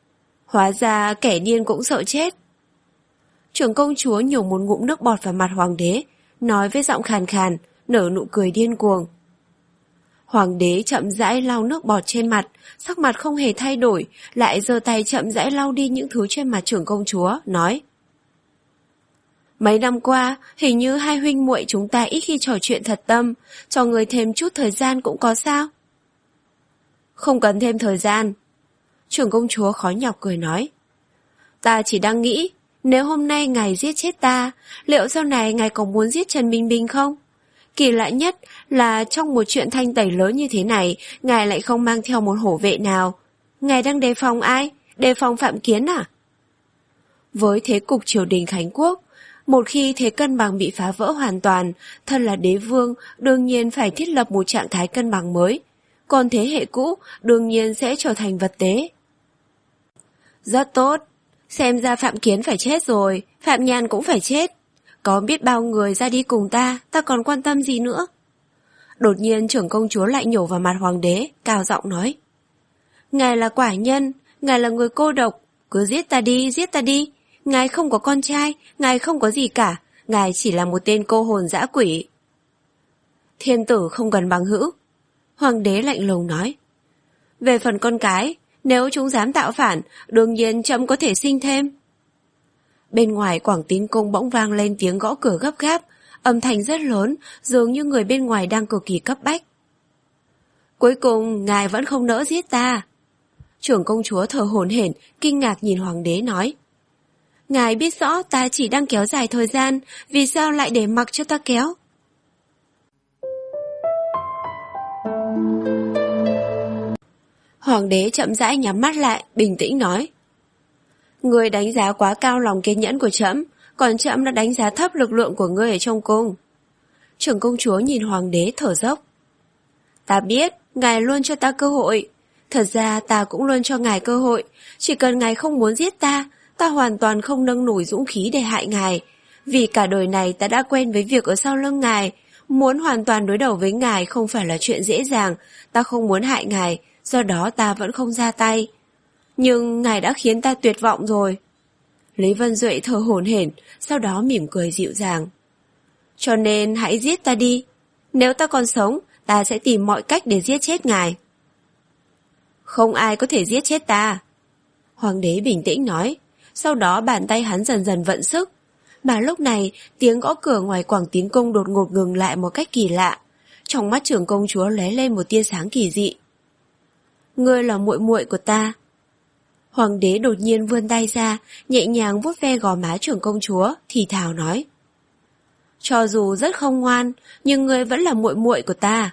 Speaker 1: Hóa ra kẻ điên cũng sợ chết. Trưởng công chúa nhổ một ngụm nước bọt vào mặt hoàng đế, nói với giọng khàn khàn, nở nụ cười điên cuồng. Hoàng đế chậm rãi lau nước bọt trên mặt, sắc mặt không hề thay đổi, lại giơ tay chậm rãi lau đi những thứ trên mặt trưởng công chúa, nói: Mấy năm qua, hình như hai huynh muội chúng ta ít khi trò chuyện thật tâm, cho người thêm chút thời gian cũng có sao? Không cần thêm thời gian. Trưởng công chúa khó nhọc cười nói: Ta chỉ đang nghĩ, nếu hôm nay ngài giết chết ta, liệu sau này ngài có muốn giết Trần Bình Bình không? Kỳ lạ nhất là trong một chuyện thanh tẩy lớn như thế này, ngài lại không mang theo một hổ vệ nào. Ngài đang đề phòng ai? Đề phòng Phạm Kiến à? Với thế cục triều đình Khánh Quốc, một khi thế cân bằng bị phá vỡ hoàn toàn, thân là đế vương đương nhiên phải thiết lập một trạng thái cân bằng mới. Còn thế hệ cũ đương nhiên sẽ trở thành vật tế. Rất tốt. Xem ra Phạm Kiến phải chết rồi, Phạm Nhan cũng phải chết. Có biết bao người ra đi cùng ta, ta còn quan tâm gì nữa? Đột nhiên trưởng công chúa lại nhổ vào mặt hoàng đế, cao giọng nói: Ngài là quả nhân, ngài là người cô độc, cứ giết ta đi, giết ta đi. Ngài không có con trai, ngài không có gì cả, ngài chỉ là một tên cô hồn dã quỷ. Thiên tử không cần bằng hữu. Hoàng đế lạnh lùng nói: Về phần con cái, nếu chúng dám tạo phản, đương nhiên trẫm có thể sinh thêm. Bên ngoài Quảng Tín Cung bỗng vang lên tiếng gõ cửa gấp gáp, âm thanh rất lớn, dường như người bên ngoài đang cực kỳ cấp bách. Cuối cùng, ngài vẫn không nỡ giết ta. Trưởng công chúa thở hổn hển, kinh ngạc nhìn hoàng đế nói: Ngài biết rõ ta chỉ đang kéo dài thời gian, vì sao lại để mặc cho ta kéo? Hoàng đế chậm rãi nhắm mắt lại, bình tĩnh nói: Ngươi đánh giá quá cao lòng kiên nhẫn của trẫm, còn trẫm đã đánh giá thấp lực lượng của ngươi ở trong cung. Trưởng công chúa nhìn hoàng đế thở dốc: Ta biết, ngài luôn cho ta cơ hội. Thật ra ta cũng luôn cho ngài cơ hội. Chỉ cần ngài không muốn giết ta, ta hoàn toàn không nâng nổi dũng khí để hại ngài. Vì cả đời này ta đã quen với việc ở sau lưng ngài. Muốn hoàn toàn đối đầu với ngài không phải là chuyện dễ dàng. Ta không muốn hại ngài, do đó ta vẫn không ra tay. Nhưng ngài đã khiến ta tuyệt vọng rồi. Lý Vân Duệ thở hổn hển, sau đó mỉm cười dịu dàng: Cho nên hãy giết ta đi. Nếu ta còn sống, ta sẽ tìm mọi cách để giết chết ngài. Không ai có thể giết chết ta. Hoàng đế bình tĩnh nói. Sau đó bàn tay hắn dần dần vận sức. Mà lúc này, tiếng gõ cửa ngoài Quảng Tín Cung đột ngột ngừng lại một cách kỳ lạ. Trong mắt trưởng công chúa lóe lên một tia sáng kỳ dị. Ngươi là muội muội của ta. Hoàng đế đột nhiên vươn tay ra, nhẹ nhàng vuốt ve gò má trưởng công chúa, thì thào nói: Cho dù rất không ngoan, nhưng ngươi vẫn là muội muội của ta.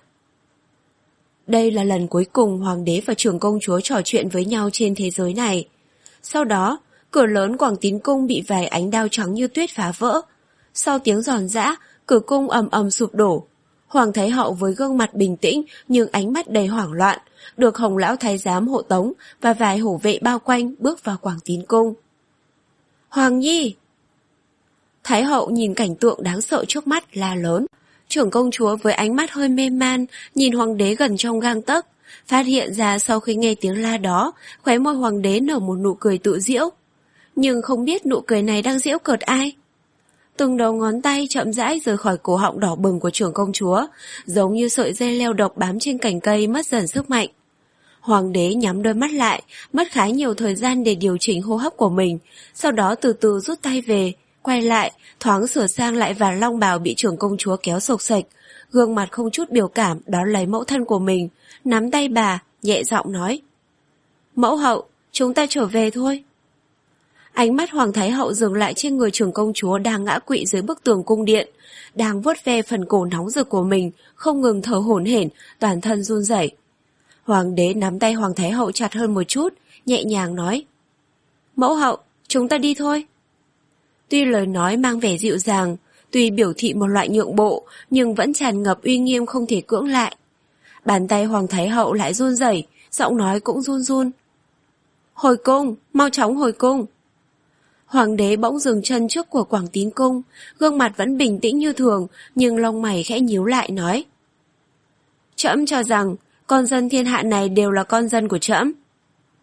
Speaker 1: Đây là lần cuối cùng hoàng đế và trưởng công chúa trò chuyện với nhau trên thế giới này. Sau đó, cửa lớn Quảng Tín Cung bị vài ánh đao trắng như tuyết phá vỡ. Sau tiếng giòn giã, cửa cung ầm ầm sụp đổ. Hoàng thái hậu với gương mặt bình tĩnh nhưng ánh mắt đầy hoảng loạn, được Hồng lão thái giám hộ tống và vài hổ vệ bao quanh bước vào Quảng Tín Cung. Hoàng nhi! Thái hậu nhìn cảnh tượng đáng sợ trước mắt la lớn. Trưởng công chúa với ánh mắt hơi mê man nhìn hoàng đế gần trong gang tấc, phát hiện ra sau khi nghe tiếng la đó, khóe môi hoàng đế nở một nụ cười tự giễu. Nhưng không biết nụ cười này đang giễu cợt ai. Từng đầu ngón tay chậm rãi rời khỏi cổ họng đỏ bừng của trưởng công chúa, giống như sợi dây leo độc bám trên cành cây mất dần sức mạnh. Hoàng đế nhắm đôi mắt lại, mất khá nhiều thời gian để điều chỉnh hô hấp của mình, sau đó từ từ rút tay về, quay lại, thoáng sửa sang lại vạt long bào bị trưởng công chúa kéo xộc xệch, gương mặt không chút biểu cảm đón lấy mẫu thân của mình, nắm tay bà, nhẹ giọng nói: Mẫu hậu, chúng ta trở về thôi. Ánh mắt Hoàng thái hậu dừng lại trên người trưởng công chúa đang ngã quỵ dưới bức tường cung điện, đang vuốt ve phần cổ nóng rực của mình, không ngừng thở hổn hển, toàn thân run rẩy. Hoàng đế nắm tay Hoàng thái hậu chặt hơn một chút, nhẹ nhàng nói: Mẫu hậu, chúng ta đi thôi. Tuy lời nói mang vẻ dịu dàng, tuy biểu thị một loại nhượng bộ, nhưng vẫn tràn ngập uy nghiêm không thể cưỡng lại. Bàn tay Hoàng thái hậu lại run rẩy, giọng nói cũng run run. Hồi cung, mau chóng hồi cung. Hoàng đế bỗng dừng chân trước của Quảng Tín Cung, gương mặt vẫn bình tĩnh như thường, nhưng lông mày khẽ nhíu lại nói: Trẫm cho rằng con dân thiên hạ này đều là con dân của trẫm.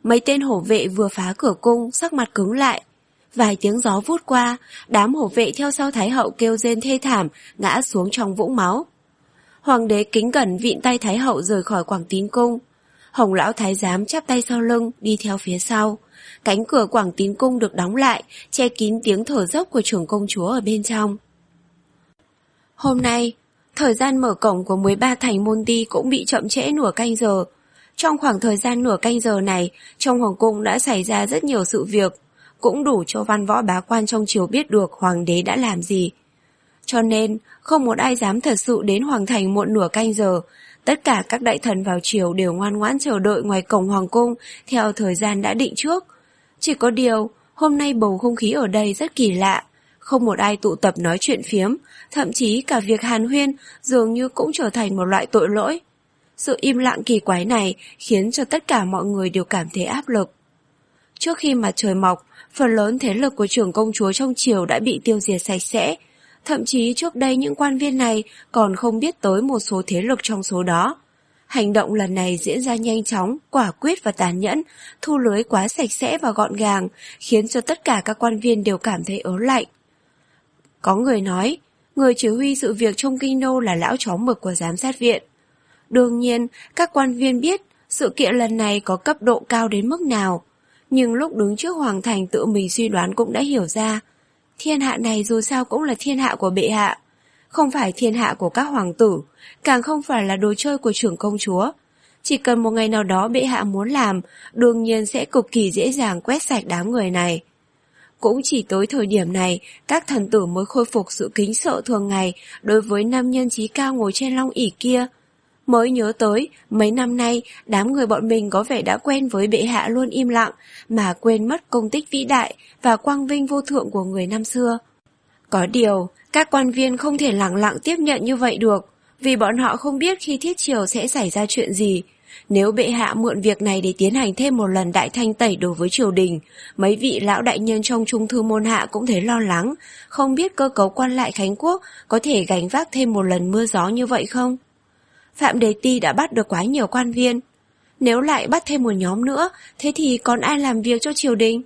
Speaker 1: Mấy tên hổ vệ vừa phá cửa cung, sắc mặt cứng lại. Vài tiếng gió vút qua, đám hổ vệ theo sau Thái hậu kêu rên thê thảm, ngã xuống trong vũng máu. Hoàng đế kính cẩn vịn tay Thái hậu rời khỏi Quảng Tín cung. Hồng lão thái giám chắp tay sau lưng, đi theo phía sau. Cánh cửa Quảng Tín cung được đóng lại, che kín tiếng thở dốc của trưởng công chúa ở bên trong. Hôm nay, thời gian mở cổng của mười ba thành môn ti cũng bị chậm trễ nửa canh giờ. Trong khoảng thời gian nửa canh giờ này, trong hoàng cung đã xảy ra rất nhiều sự việc, cũng đủ cho văn võ bá quan trong triều biết được hoàng đế đã làm gì. Cho nên, không một ai dám thật sự đến hoàng thành muộn nửa canh giờ. Tất cả các đại thần vào triều đều ngoan ngoãn chờ đợi ngoài cổng hoàng cung theo thời gian đã định trước. Chỉ có điều, hôm nay bầu không khí ở đây rất kỳ lạ. Không một ai tụ tập nói chuyện phiếm, thậm chí cả việc hàn huyên dường như cũng trở thành một loại tội lỗi. Sự im lặng kỳ quái này khiến cho tất cả mọi người đều cảm thấy áp lực. Trước khi mặt trời mọc, phần lớn thế lực của trưởng công chúa trong triều đã bị tiêu diệt sạch sẽ. Thậm chí trước đây những quan viên này còn không biết tới một số thế lực trong số đó. Hành động lần này diễn ra nhanh chóng, quả quyết và tàn nhẫn, thu lưới quá sạch sẽ và gọn gàng, khiến cho tất cả các quan viên đều cảm thấy ớn lạnh. Có người nói, người chỉ huy sự việc trong kinh đô là lão chó mực của giám sát viện. Đương nhiên, các quan viên biết sự kiện lần này có cấp độ cao đến mức nào, nhưng lúc đứng trước hoàng thành tự mình suy đoán cũng đã hiểu ra. Thiên hạ này dù sao cũng là thiên hạ của bệ hạ, không phải thiên hạ của các hoàng tử, càng không phải là đồ chơi của trưởng công chúa. Chỉ cần một ngày nào đó bệ hạ muốn làm, đương nhiên sẽ cực kỳ dễ dàng quét sạch đám người này. Cũng chỉ tới thời điểm này, các thần tử mới khôi phục sự kính sợ thường ngày đối với nam nhân trí cao ngồi trên long ỷ kia. Mới nhớ tới, mấy năm nay, đám người bọn mình có vẻ đã quen với bệ hạ luôn im lặng, mà quên mất công tích vĩ đại và quang vinh vô thượng của người năm xưa. Có điều, các quan viên không thể lẳng lặng tiếp nhận như vậy được, vì bọn họ không biết khi thiết triều sẽ xảy ra chuyện gì. Nếu bệ hạ mượn việc này để tiến hành thêm một lần đại thanh tẩy đối với triều đình, mấy vị lão đại nhân trong trung thư môn hạ cũng thấy lo lắng, không biết cơ cấu quan lại Khánh Quốc có thể gánh vác thêm một lần mưa gió như vậy không? Phạm Đề Ti đã bắt được quá nhiều quan viên. Nếu lại bắt thêm một nhóm nữa, thế thì còn ai làm việc cho triều đình?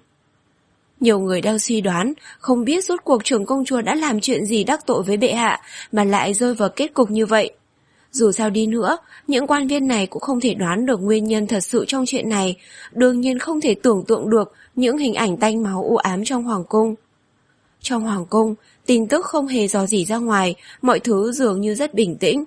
Speaker 1: Nhiều người đang suy đoán, không biết rốt cuộc trưởng công chúa đã làm chuyện gì đắc tội với bệ hạ mà lại rơi vào kết cục như vậy. Dù sao đi nữa, những quan viên này cũng không thể đoán được nguyên nhân thật sự trong chuyện này, đương nhiên không thể tưởng tượng được những hình ảnh tanh máu u ám trong hoàng cung. Trong hoàng cung, tin tức không hề dò dỉ ra ngoài, mọi thứ dường như rất bình tĩnh.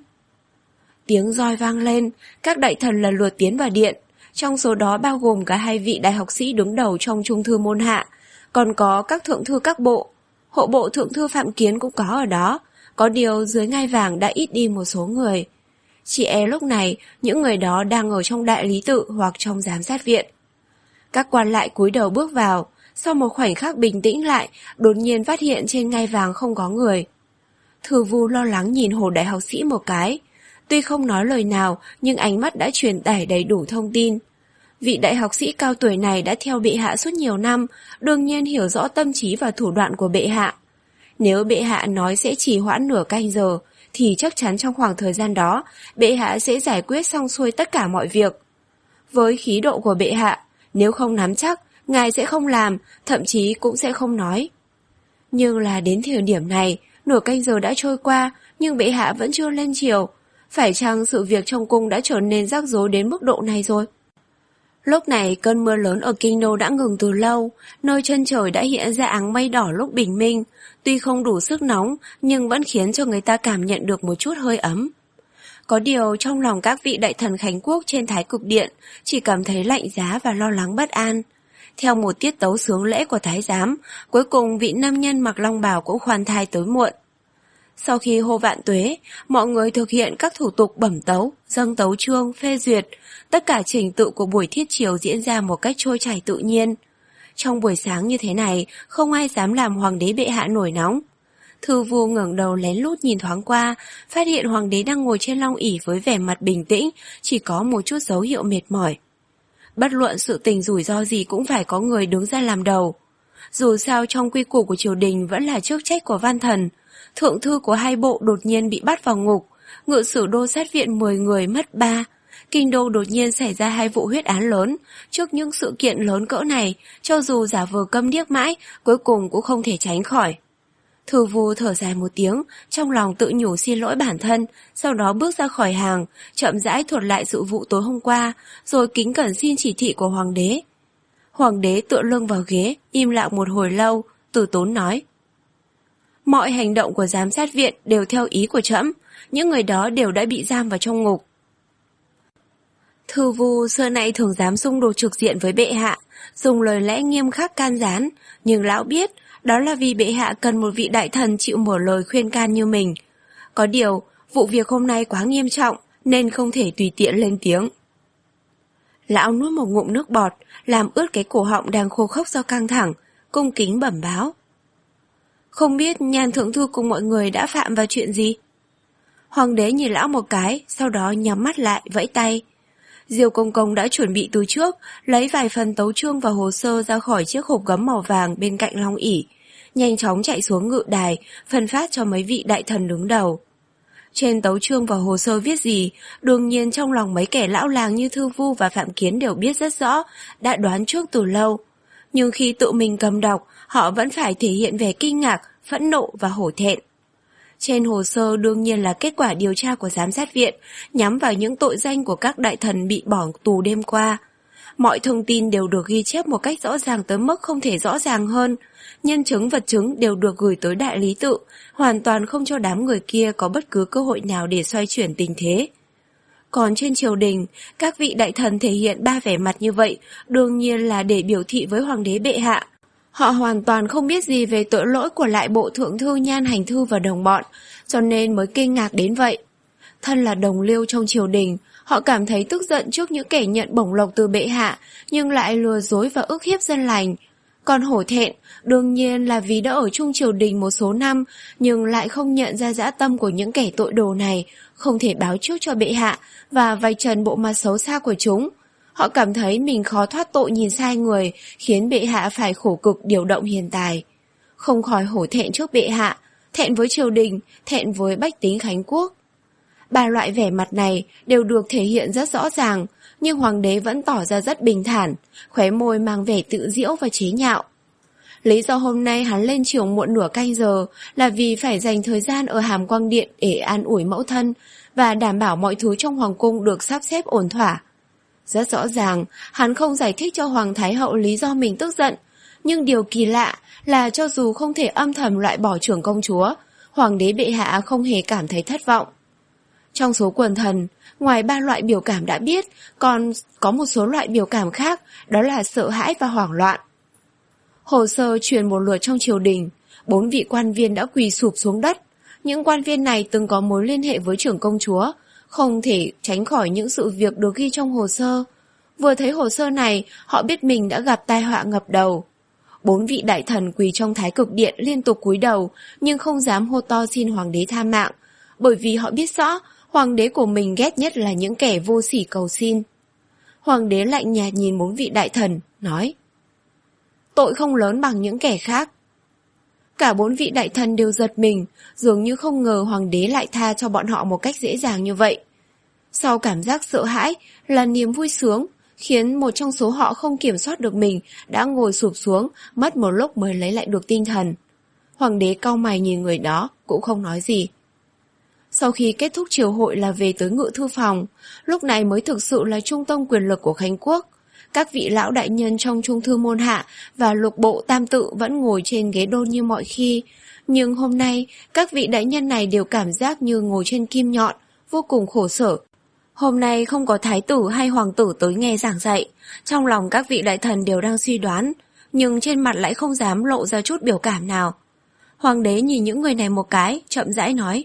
Speaker 1: Tiếng roi vang lên, các đại thần lần lượt tiến vào điện, trong số đó bao gồm cả hai vị đại học sĩ đứng đầu trong trung thư môn hạ, còn có các thượng thư các bộ. Hộ bộ thượng thư Phạm Kiến cũng có ở đó, có điều dưới ngai vàng đã ít đi một số người. Chỉ e lúc này, những người đó đang ở trong đại lý tự hoặc trong giám sát viện. Các quan lại cúi đầu bước vào, sau một khoảnh khắc bình tĩnh lại, đột nhiên phát hiện trên ngai vàng không có người. Thư Vu lo lắng nhìn Hồ đại học sĩ một cái. Tuy không nói lời nào, nhưng ánh mắt đã truyền tải đầy đủ thông tin. Vị đại học sĩ cao tuổi này đã theo bệ hạ suốt nhiều năm, đương nhiên hiểu rõ tâm trí và thủ đoạn của bệ hạ. Nếu bệ hạ nói sẽ trì hoãn nửa canh giờ, thì chắc chắn trong khoảng thời gian đó, bệ hạ sẽ giải quyết xong xuôi tất cả mọi việc. Với khí độ của bệ hạ, nếu không nắm chắc, ngài sẽ không làm, thậm chí cũng sẽ không nói. Nhưng là đến thời điểm này, nửa canh giờ đã trôi qua, nhưng bệ hạ vẫn chưa lên triều. Phải chăng sự việc trong cung đã trở nên rắc rối đến mức độ này rồi? Lúc này cơn mưa lớn ở kinh đô đã ngừng từ lâu, nơi chân trời đã hiện ra áng mây đỏ lúc bình minh, tuy không đủ sức nóng nhưng vẫn khiến cho người ta cảm nhận được một chút hơi ấm. Có điều trong lòng các vị đại thần Khánh Quốc trên Thái Cực Điện chỉ cảm thấy lạnh giá và lo lắng bất an. Theo một tiết tấu sướng lễ của thái giám, cuối cùng vị nam nhân mặc long bào cũng khoan thai tới muộn. Sau khi hô vạn tuế, mọi người thực hiện các thủ tục bẩm tấu, dâng tấu chương, phê duyệt. Tất cả trình tự của buổi thiết triều diễn ra một cách trôi chảy tự nhiên. Trong buổi sáng như thế này, không ai dám làm hoàng đế bệ hạ nổi nóng. Thư Vu ngẩng đầu lén lút nhìn thoáng qua, phát hiện hoàng đế đang ngồi trên long ỷ với vẻ mặt bình tĩnh, chỉ có một chút dấu hiệu mệt mỏi. Bất luận sự tình rủi ro gì cũng phải có người đứng ra làm đầu. Dù sao trong quy củ của triều đình vẫn là chức trách của văn thần. Thượng thư của hai bộ đột nhiên bị bắt vào ngục, ngự sử đô sát viện mười người mất ba, Kinh đô đột nhiên xảy ra hai vụ huyết án lớn. Trước những sự kiện lớn cỡ này, cho dù giả vờ câm điếc mãi, cuối cùng cũng không thể tránh khỏi. Thư Vu thở dài một tiếng, trong lòng tự nhủ xin lỗi bản thân, sau đó bước ra khỏi hàng, chậm rãi thuật lại sự vụ tối hôm qua, rồi kính cẩn xin chỉ thị của hoàng đế. Hoàng đế tựa lưng vào ghế, im lặng một hồi lâu, từ tốn nói. Mọi hành động của giám sát viện đều theo ý của trẫm, những người đó đều đã bị giam vào trong ngục. Thư Vu xưa nay thường dám xung đột trực diện với bệ hạ, dùng lời lẽ nghiêm khắc can gián, nhưng lão biết đó là vì bệ hạ cần một vị đại thần chịu mở lời khuyên can như mình. Có điều, vụ việc hôm nay quá nghiêm trọng nên không thể tùy tiện lên tiếng. Lão nuốt một ngụm nước bọt, làm ướt cái cổ họng đang khô khốc do căng thẳng, cung kính bẩm báo. Không biết Nhan thượng thư cùng mọi người đã phạm vào chuyện gì? Hoàng đế nhìn lão một cái, sau đó nhắm mắt lại, vẫy tay. Diêu Công Công đã chuẩn bị từ trước, lấy vài phần tấu chương và hồ sơ ra khỏi chiếc hộp gấm màu vàng bên cạnh long ỷ, nhanh chóng chạy xuống ngự đài, phân phát cho mấy vị đại thần đứng đầu. Trên tấu chương và hồ sơ viết gì, đương nhiên trong lòng mấy kẻ lão làng như Thư Vu và Phạm Kiến đều biết rất rõ, đã đoán trước từ lâu. Nhưng khi tự mình cầm đọc, họ vẫn phải thể hiện vẻ kinh ngạc, phẫn nộ và hổ thẹn. Trên hồ sơ đương nhiên là kết quả điều tra của giám sát viện, nhắm vào những tội danh của các đại thần bị bỏ tù đêm qua. Mọi thông tin đều được ghi chép một cách rõ ràng tới mức không thể rõ ràng hơn. Nhân chứng vật chứng đều được gửi tới đại lý tự, hoàn toàn không cho đám người kia có bất cứ cơ hội nào để xoay chuyển tình thế. Còn trên triều đình, các vị đại thần thể hiện ba vẻ mặt như vậy, đương nhiên là để biểu thị với hoàng đế bệ hạ. Họ hoàn toàn không biết gì về tội lỗi của lại bộ thượng thư Nhan Hành Thư và đồng bọn, cho nên mới kinh ngạc đến vậy. Thân là đồng liêu trong triều đình, họ cảm thấy tức giận trước những kẻ nhận bổng lộc từ bệ hạ, nhưng lại lừa dối và ức hiếp dân lành. Còn hổ thẹn, đương nhiên là vì đã ở chung triều đình một số năm, nhưng lại không nhận ra dã tâm của những kẻ tội đồ này, không thể báo trước cho bệ hạ và vạch trần bộ mặt xấu xa của chúng. Họ cảm thấy mình khó thoát tội nhìn sai người, khiến bệ hạ phải khổ cực điều động hiền tài. Không khỏi hổ thẹn trước bệ hạ, thẹn với triều đình, thẹn với bách tính Khánh Quốc. Ba loại vẻ mặt này đều được thể hiện rất rõ ràng, nhưng hoàng đế vẫn tỏ ra rất bình thản, khóe môi mang vẻ tự giễu và chế nhạo. Lý do hôm nay hắn lên triều muộn nửa canh giờ là vì phải dành thời gian ở Hàm Quang Điện để an ủi mẫu thân và đảm bảo mọi thứ trong hoàng cung được sắp xếp ổn thỏa. Rất rõ ràng, hắn không giải thích cho Hoàng Thái Hậu lý do mình tức giận, nhưng điều kỳ lạ là cho dù không thể âm thầm loại bỏ trưởng công chúa, Hoàng đế bệ hạ không hề cảm thấy thất vọng. Trong số quần thần, ngoài ba loại biểu cảm đã biết, còn có một số loại biểu cảm khác, đó là sợ hãi và hoảng loạn. Hồ sơ truyền một lượt trong triều đình, bốn vị quan viên đã quỳ sụp xuống đất. Những quan viên này từng có mối liên hệ với trưởng công chúa, không thể tránh khỏi những sự việc được ghi trong hồ sơ. Vừa thấy hồ sơ này, họ biết mình đã gặp tai họa ngập đầu. Bốn vị đại thần quỳ trong Thái Cực Điện liên tục cúi đầu, nhưng không dám hô to xin hoàng đế tha mạng, bởi vì họ biết rõ hoàng đế của mình ghét nhất là những kẻ vô sỉ cầu xin. Hoàng đế lạnh nhạt nhìn bốn vị đại thần, nói: Tội không lớn bằng những kẻ khác. Cả bốn vị đại thần đều giật mình, dường như không ngờ hoàng đế lại tha cho bọn họ một cách dễ dàng như vậy. Sau cảm giác sợ hãi là niềm vui sướng, khiến một trong số họ không kiểm soát được mình, đã ngồi sụp xuống, mất một lúc mới lấy lại được tinh thần. Hoàng đế cau mày nhìn người đó, cũng không nói gì. Sau khi kết thúc triều hội là về tới ngự thư phòng, lúc này mới thực sự là trung tâm quyền lực của Khánh Quốc. Các vị lão đại nhân trong trung thư môn hạ và lục bộ tam tự vẫn ngồi trên ghế đôn như mọi khi, nhưng hôm nay các vị đại nhân này đều cảm giác như ngồi trên kim nhọn, vô cùng khổ sở. Hôm nay không có thái tử hay hoàng tử tới nghe giảng dạy, trong lòng các vị đại thần đều đang suy đoán, nhưng trên mặt lại không dám lộ ra chút biểu cảm nào. Hoàng đế nhìn những người này một cái, chậm rãi nói: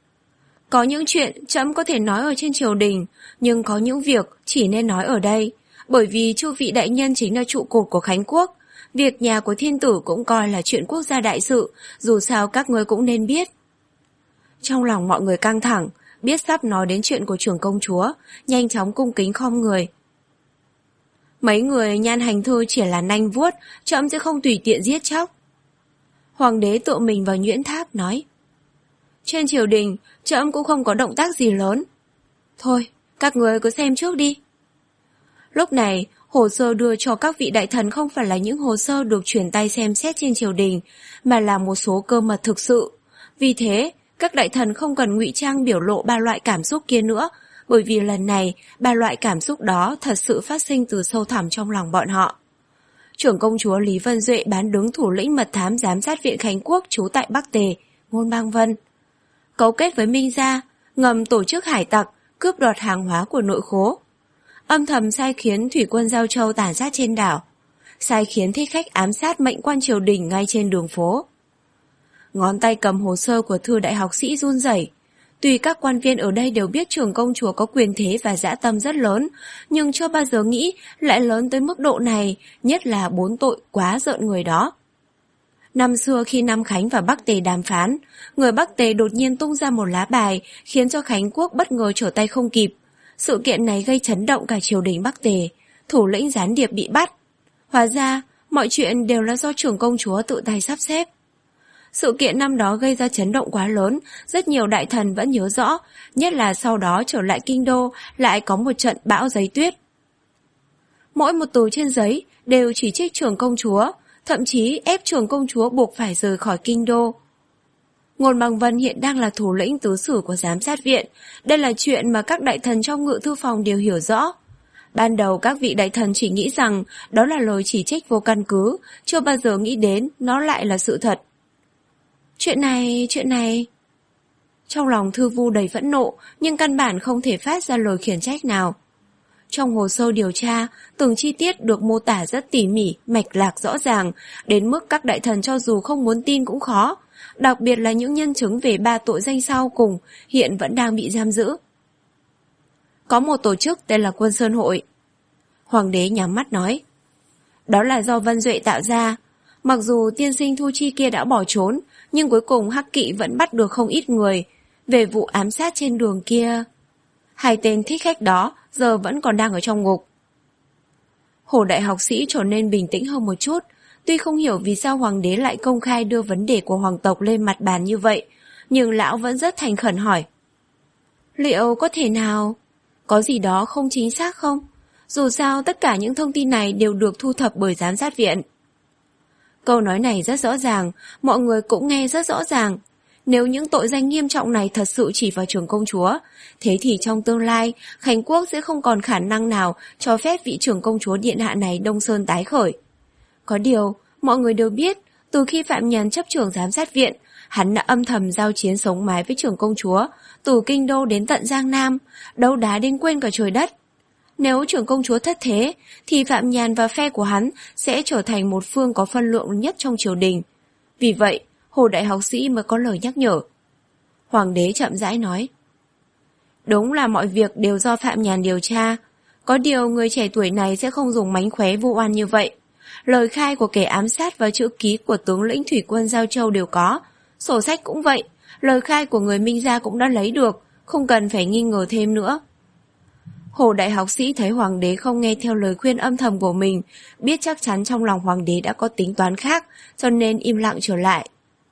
Speaker 1: Có những chuyện trẫm có thể nói ở trên triều đình, nhưng có những việc chỉ nên nói ở đây, bởi vì chư vị đại nhân chính là trụ cột của Khánh Quốc. Việc nhà của thiên tử cũng coi là chuyện quốc gia đại sự, dù sao các ngươi cũng nên biết. Trong lòng mọi người căng thẳng, biết sắp nói đến chuyện của trưởng công chúa, nhanh chóng cung kính khom người. Mấy người Nhan Hành Thư chỉ là nanh vuốt, trẫm sẽ không tùy tiện giết chóc. Hoàng đế tựa mình vào nhuyễn tháp nói: Trên triều đình, trẫm cũng không có động tác gì lớn. Thôi, Các người cứ xem trước đi. Lúc này, hồ sơ đưa cho các vị đại thần không phải là những hồ sơ được chuyển tay xem xét trên triều đình, mà là một số cơ mật thực sự. Vì thế, các đại thần không cần ngụy trang biểu lộ ba loại cảm xúc kia nữa, bởi vì lần này, ba loại cảm xúc đó thật sự phát sinh từ sâu thẳm trong lòng bọn họ. Trưởng công chúa Lý Vân Duệ bán đứng thủ lĩnh mật thám giám sát viện Khánh Quốc trú tại Bắc Tề, Ngôn Bang Vân. Cấu kết với Minh Gia, ngầm tổ chức hải tặc, cướp đoạt hàng hóa của nội khố. Âm thầm sai khiến thủy quân Giao Châu tàn sát trên đảo. Sai khiến thích khách ám sát mệnh quan triều đình ngay trên đường phố. Ngón tay cầm hồ sơ của thư đại học sĩ run rẩy. Tuy các quan viên ở đây đều biết trưởng công chúa có quyền thế và dã tâm rất lớn, nhưng chưa bao giờ nghĩ lại lớn tới mức độ này, nhất là bốn tội quá rợn người đó. Năm xưa khi Nam Khánh và Bắc Tề đàm phán, người Bắc Tề đột nhiên tung ra một lá bài khiến cho Khánh Quốc bất ngờ trở tay không kịp. Sự kiện này gây chấn động cả triều đình Bắc Tề, thủ lĩnh gián điệp bị bắt. Hóa ra, mọi chuyện đều là do trưởng công chúa tự tay sắp xếp. Sự kiện năm đó gây ra chấn động quá lớn, rất nhiều đại thần vẫn nhớ rõ, nhất là sau đó trở lại kinh đô lại có một trận bão giấy tuyết. Mỗi một từ trên giấy đều chỉ trích trưởng công chúa, thậm chí ép trưởng công chúa buộc phải rời khỏi kinh đô. Ngôn Bang Vân hiện đang là thủ lĩnh tứ sử của giám sát viện, đây là chuyện mà các đại thần trong ngự thư phòng đều hiểu rõ. Ban đầu các vị đại thần chỉ nghĩ rằng đó là lời chỉ trích vô căn cứ, chưa bao giờ nghĩ đến nó lại là sự thật. Chuyện này, chuyện này... Trong lòng Thư Vu đầy phẫn nộ, nhưng căn bản không thể phát ra lời khiển trách nào. Trong hồ sơ điều tra, từng chi tiết được mô tả rất tỉ mỉ, mạch lạc rõ ràng, đến mức các đại thần cho dù không muốn tin cũng khó. Đặc biệt là những nhân chứng về ba tội danh sau cùng, hiện vẫn đang bị giam giữ. Có một tổ chức tên là Quân Sơn Hội. Hoàng đế nhắm mắt nói. Đó là do Vân Duệ tạo ra. Mặc dù tiên sinh Thu Chi kia đã bỏ trốn, nhưng cuối cùng Hắc Kỵ vẫn bắt được không ít người. Về vụ ám sát trên đường kia, hai tên thích khách đó giờ vẫn còn đang ở trong ngục. Hồ đại học sĩ trở nên bình tĩnh hơn một chút. Tuy không hiểu vì sao hoàng đế lại công khai đưa vấn đề của hoàng tộc lên mặt bàn như vậy, nhưng lão vẫn rất thành khẩn hỏi. Liệu có thể nào có gì đó không chính xác không? Dù sao tất cả những thông tin này đều được thu thập bởi giám sát viện. Câu nói này rất rõ ràng, mọi người cũng nghe rất rõ ràng. Nếu những tội danh nghiêm trọng này thật sự chỉ vào trưởng công chúa, thế thì trong tương lai, Khánh Quốc sẽ không còn khả năng nào cho phép vị trưởng công chúa điện hạ này Đông Sơn tái khởi. Có điều, mọi người đều biết, từ khi Phạm Nhàn chấp trưởng giám sát viện, hắn đã âm thầm giao chiến sống mái với trưởng công chúa, từ kinh đô đến tận Giang Nam, đấu đá đến quên cả trời đất. Nếu trưởng công chúa thất thế, thì Phạm Nhàn và phe của hắn sẽ trở thành một phương có phân lượng nhất trong triều đình. Vì vậy, Hồ đại học sĩ mới có lời nhắc nhở. Hoàng đế chậm rãi nói. Đúng là mọi việc đều do Phạm Nhàn điều tra. Có điều người trẻ tuổi này sẽ không dùng mánh khóe vu oan như vậy. Lời khai của kẻ ám sát và chữ ký của tướng lĩnh thủy quân Giao Châu đều có. Sổ sách cũng vậy. Lời khai của người Minh Gia cũng đã lấy được. Không cần phải nghi ngờ thêm nữa. Hồ đại học sĩ thấy hoàng đế không nghe theo lời khuyên âm thầm của mình, biết chắc chắn trong lòng hoàng đế đã có tính toán khác, cho nên im lặng trở lại.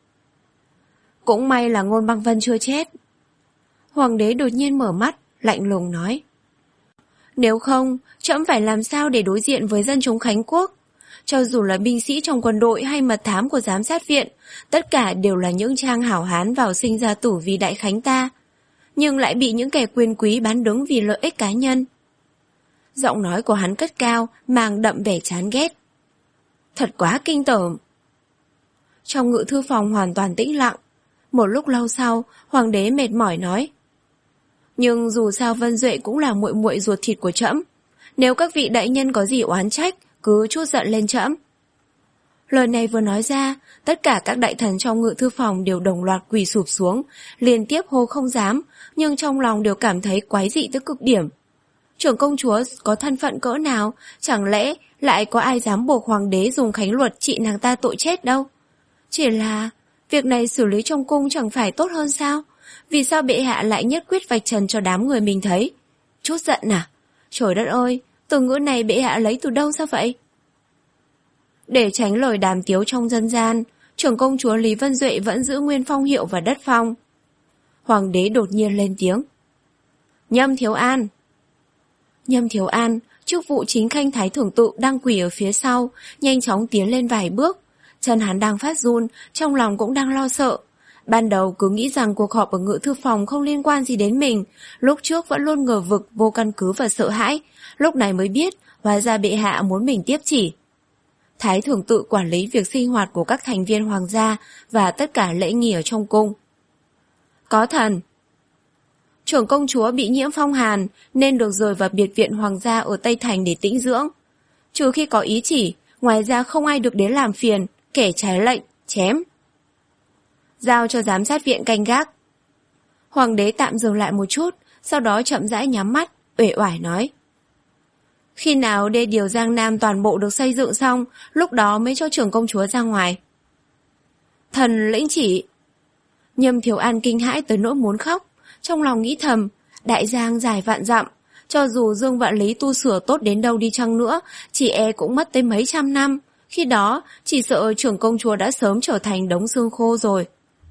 Speaker 1: Cũng may là Ngôn Bang Vân chưa chết. Hoàng đế đột nhiên mở mắt, lạnh lùng nói. Nếu không, trẫm phải làm sao để đối diện với dân chúng Khánh Quốc? Cho dù là binh sĩ trong quân đội hay mật thám của giám sát viện, tất cả đều là những trang hảo hán vào sinh ra tử vì đại khánh ta, nhưng lại bị những kẻ quyền quý bán đứng vì lợi ích cá nhân. Giọng nói của hắn cất cao, mang đậm vẻ chán ghét. Thật quá kinh tởm. Trong ngự thư phòng hoàn toàn tĩnh lặng. Một lúc lâu sau, hoàng đế mệt mỏi nói. Nhưng dù sao Vân Duệ cũng là muội muội ruột thịt của trẫm. Nếu các vị đại nhân có gì oán trách, cứ trút giận lên trẫm. Lời này vừa nói ra, tất cả các đại thần trong ngự thư phòng đều đồng loạt quỳ sụp xuống, liên tiếp hô không dám, nhưng trong lòng đều cảm thấy quái dị tới cực điểm. Trưởng công chúa có thân phận cỡ nào, chẳng lẽ lại có ai dám buộc hoàng đế dùng khánh luật trị nàng ta tội chết đâu? Chỉ là việc này xử lý trong cung chẳng phải tốt hơn sao? Vì sao bệ hạ lại nhất quyết vạch trần cho đám người mình thấy? Chút giận à? Trời đất ơi, từ ngữ này bệ hạ lấy từ đâu sao vậy? Để tránh lời đàm tiếu trong dân gian, trưởng công chúa Lý Vân Duệ vẫn giữ nguyên phong hiệu và đất phong. Hoàng đế đột nhiên lên tiếng. Nhâm Thiếu An, Nhâm Thiếu An, chức vụ chính khanh thái thưởng tự đang quỳ ở phía sau, nhanh chóng tiến lên vài bước. Chân hắn đang phát run, trong lòng cũng đang lo sợ. Ban đầu cứ nghĩ rằng cuộc họp ở ngự thư phòng không liên quan gì đến mình, lúc trước vẫn luôn ngờ vực, vô căn cứ và sợ hãi, lúc này mới biết, hóa ra bệ hạ muốn mình tiếp chỉ. Thái thưởng tự quản lý việc sinh hoạt của các thành viên hoàng gia và tất cả lễ nghi ở trong cung. Có thần. Trưởng công chúa bị nhiễm phong hàn nên được rời vào biệt viện hoàng gia ở Tây Thành để tĩnh dưỡng. Trừ khi có ý chỉ, ngoài ra không ai được đến làm phiền, kẻ trái lệnh, chém. Giao cho giám sát viện canh gác. Hoàng đế tạm dừng lại một chút, sau đó chậm rãi nhắm mắt, uể oải nói. Khi nào đê điều Giang Nam toàn bộ được xây dựng xong, lúc đó mới cho trưởng công chúa ra ngoài. Thần lĩnh chỉ. Nhâm Thiếu An kinh hãi tới nỗi muốn khóc, trong lòng nghĩ thầm, đại giang dài vạn dặm, cho dù Dương Vạn Lý tu sửa tốt đến đâu đi chăng nữa, chỉ e cũng mất tới mấy trăm năm, khi đó chỉ sợ trưởng công chúa đã sớm trở thành đống xương khô rồi.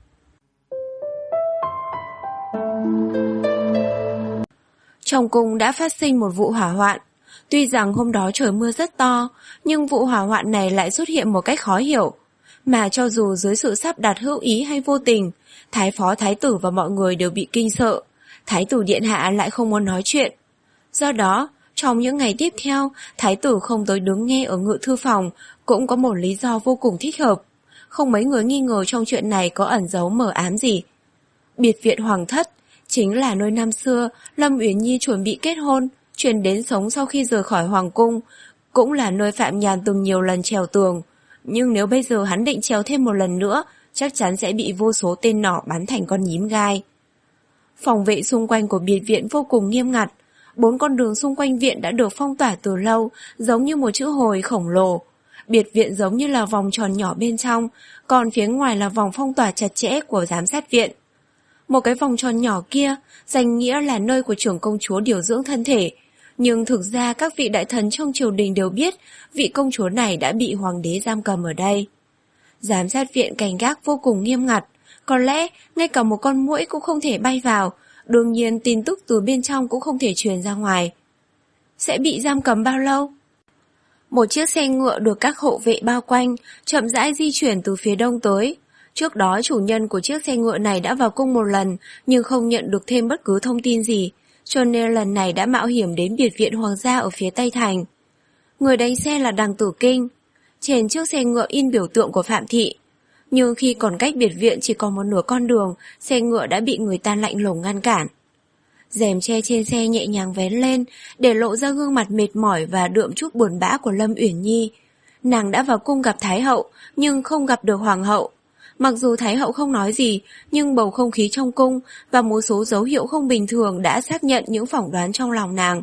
Speaker 1: Trong cung đã phát sinh một vụ hỏa hoạn. Tuy rằng hôm đó trời mưa rất to, nhưng vụ hỏa hoạn này lại xuất hiện một cách khó hiểu. Mà cho dù dưới sự sắp đặt hữu ý hay vô tình, thái phó thái tử và mọi người đều bị kinh sợ. Thái tử điện hạ lại không muốn nói chuyện. Do đó, trong những ngày tiếp theo, thái tử không tới đứng nghe ở ngự thư phòng, cũng có một lý do vô cùng thích hợp. Không mấy người nghi ngờ trong chuyện này có ẩn giấu mờ ám gì. Biệt viện hoàng thất chính là nơi năm xưa Lâm Uyển Nhi chuẩn bị kết hôn, chuyển đến sống sau khi rời khỏi hoàng cung, cũng là nơi Phạm Nhàn từng nhiều lần trèo tường. Nhưng nếu bây giờ hắn định trèo thêm một lần nữa, chắc chắn sẽ bị vô số tên nỏ bắn thành con nhím gai. Phòng vệ xung quanh của biệt viện vô cùng nghiêm ngặt. Bốn con đường xung quanh viện đã được phong tỏa từ lâu, giống như một chữ hồi khổng lồ. Biệt viện giống như là vòng tròn nhỏ bên trong, còn phía ngoài là vòng phong tỏa chặt chẽ của giám sát viện. Một cái vòng tròn nhỏ kia, danh nghĩa là nơi của trưởng công chúa điều dưỡng thân thể. Nhưng thực ra các vị đại thần trong triều đình đều biết vị công chúa này đã bị hoàng đế giam cầm ở đây. Giám sát viện canh gác vô cùng nghiêm ngặt, có lẽ ngay cả một con muỗi cũng không thể bay vào, đương nhiên tin tức từ bên trong cũng không thể truyền ra ngoài. Sẽ bị giam cầm bao lâu? Một chiếc xe ngựa được các hộ vệ bao quanh, chậm rãi di chuyển từ phía đông tới. Trước đó chủ nhân của chiếc xe ngựa này đã vào cung một lần, nhưng không nhận được thêm bất cứ thông tin gì, cho nên lần này đã mạo hiểm đến biệt viện hoàng gia ở phía Tây Thành. Người đánh xe là Đằng Tử Kinh. Trên chiếc xe ngựa in biểu tượng của Phạm Thị. Nhưng khi còn cách biệt viện chỉ còn một nửa con đường, xe ngựa đã bị người ta lạnh lùng ngăn cản. Rèm che trên xe nhẹ nhàng vén lên, để lộ ra gương mặt mệt mỏi và đượm chút buồn bã của Lâm Uyển Nhi. Nàng đã vào cung gặp Thái hậu, nhưng không gặp được Hoàng hậu. Mặc dù Thái hậu không nói gì, nhưng bầu không khí trong cung và một số dấu hiệu không bình thường đã xác nhận những phỏng đoán trong lòng nàng.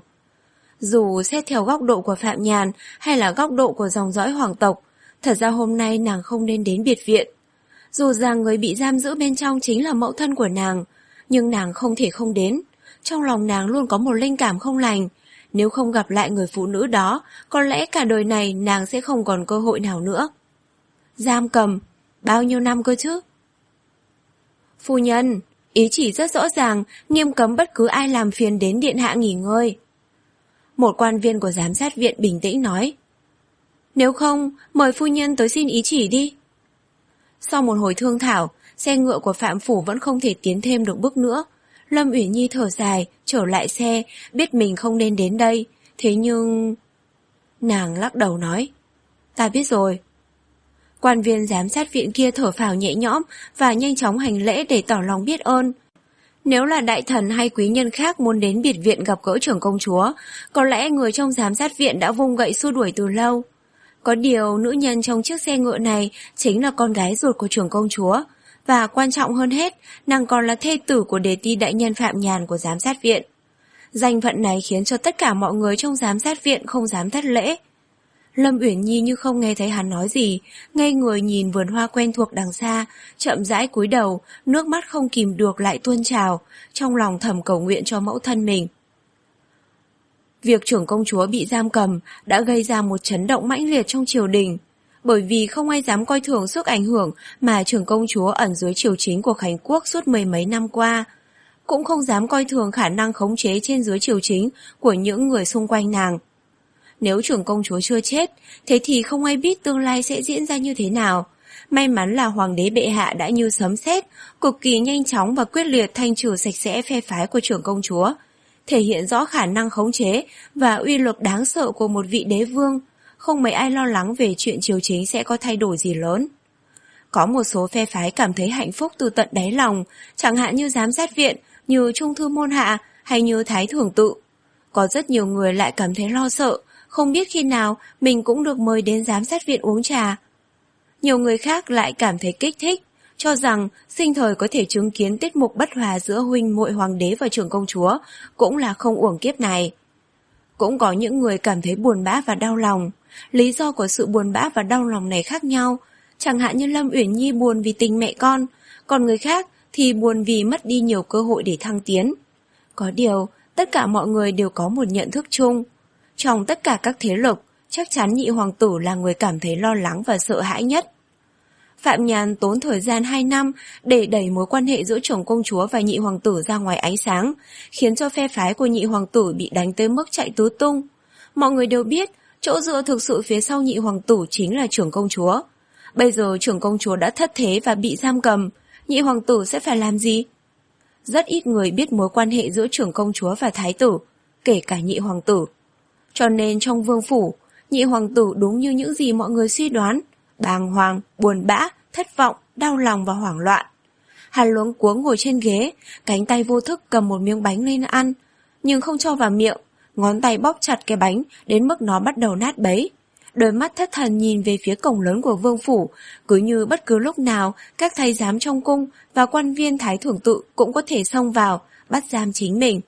Speaker 1: Dù xét theo góc độ của Phạm Nhàn hay là góc độ của dòng dõi hoàng tộc, thật ra hôm nay nàng không nên đến biệt viện. Dù rằng người bị giam giữ bên trong chính là mẫu thân của nàng, nhưng nàng không thể không đến. Trong lòng nàng luôn có một linh cảm không lành. Nếu không gặp lại người phụ nữ đó, có lẽ cả đời này nàng sẽ không còn cơ hội nào nữa. Giam cầm, bao nhiêu năm cơ chứ? Phu nhân, ý chỉ rất rõ ràng, nghiêm cấm bất cứ ai làm phiền đến điện hạ nghỉ ngơi. Một quan viên của giám sát viện bình tĩnh nói. Nếu không, mời phu nhân tới xin ý chỉ đi. Sau một hồi thương thảo, xe ngựa của Phạm Phủ vẫn không thể tiến thêm được bước nữa. Lâm Uyển Nhi thở dài, trở lại xe, biết mình không nên đến đây. Thế nhưng... Nàng lắc đầu nói. Ta biết rồi. Quan viên giám sát viện kia thở phào nhẹ nhõm và nhanh chóng hành lễ để tỏ lòng biết ơn. Nếu là đại thần hay quý nhân khác muốn đến biệt viện gặp gỡ trưởng công chúa, có lẽ người trong giám sát viện đã vung gậy xua đuổi từ lâu. Có điều nữ nhân trong chiếc xe ngựa này chính là con gái ruột của trưởng công chúa, và quan trọng hơn hết, nàng còn là thê tử của đề ti đại nhân Phạm Nhàn của giám sát viện. Danh phận này khiến cho tất cả mọi người trong giám sát viện không dám thất lễ. Lâm Uyển Nhi như không nghe thấy hắn nói gì, ngây người nhìn vườn hoa quen thuộc đằng xa, chậm rãi cúi đầu, nước mắt không kìm được lại tuôn trào, trong lòng thầm cầu nguyện cho mẫu thân mình. Việc trưởng công chúa bị giam cầm đã gây ra một chấn động mãnh liệt trong triều đình, bởi vì không ai dám coi thường sức ảnh hưởng mà trưởng công chúa ẩn dưới triều chính của Khánh Quốc suốt mười mấy năm qua. cũng không dám coi thường khả năng khống chế trên dưới triều chính của những người xung quanh nàng. Nếu trưởng công chúa chưa chết, thế thì không ai biết tương lai sẽ diễn ra như thế nào. May mắn là hoàng đế bệ hạ đã như sấm sét, cực kỳ nhanh chóng và quyết liệt thanh trừ sạch sẽ phe phái của trưởng công chúa, thể hiện rõ khả năng khống chế và uy lực đáng sợ của một vị đế vương. Không mấy ai lo lắng về chuyện triều chính sẽ có thay đổi gì lớn. Có một số phe phái cảm thấy hạnh phúc từ tận đáy lòng, chẳng hạn như giám sát viện, như trung thư môn hạ hay như thái thưởng tự. Có rất nhiều người lại cảm thấy lo sợ, không biết khi nào mình cũng được mời đến giám sát viện uống trà. Nhiều người khác lại cảm thấy kích thích, cho rằng sinh thời có thể chứng kiến tiết mục bất hòa giữa huynh muội hoàng đế và trưởng công chúa cũng là không uổng kiếp này. Cũng có những người cảm thấy buồn bã và đau lòng. Lý do của sự buồn bã và đau lòng này khác nhau, chẳng hạn như Lâm Uyển Nhi buồn vì tình mẹ con, còn người khác thì buồn vì mất đi nhiều cơ hội để thăng tiến. Có điều, tất cả mọi người đều có một nhận thức chung. Trong tất cả các thế lực, chắc chắn nhị hoàng tử là người cảm thấy lo lắng và sợ hãi nhất. Phạm Nhàn tốn thời gian hai năm để đẩy mối quan hệ giữa trưởng công chúa và nhị hoàng tử ra ngoài ánh sáng, khiến cho phe phái của nhị hoàng tử bị đánh tới mức chạy tứ tung. Mọi người đều biết, chỗ dựa thực sự phía sau nhị hoàng tử chính là trưởng công chúa. Bây giờ trưởng công chúa đã thất thế và bị giam cầm, nhị hoàng tử sẽ phải làm gì? Rất ít người biết mối quan hệ giữa trưởng công chúa và thái tử, kể cả nhị hoàng tử. Cho nên trong vương phủ, nhị hoàng tử đúng như những gì mọi người suy đoán, bàng hoàng, buồn bã, thất vọng, đau lòng và hoảng loạn. Hắn luống cuống ngồi trên ghế, cánh tay vô thức cầm một miếng bánh lên ăn, nhưng không cho vào miệng, ngón tay bóp chặt cái bánh đến mức nó bắt đầu nát bấy. Đôi mắt thất thần nhìn về phía cổng lớn của vương phủ, cứ như bất cứ lúc nào các thái giám trong cung và quan viên thái thưởng tự cũng có thể xông vào, bắt giam chính mình.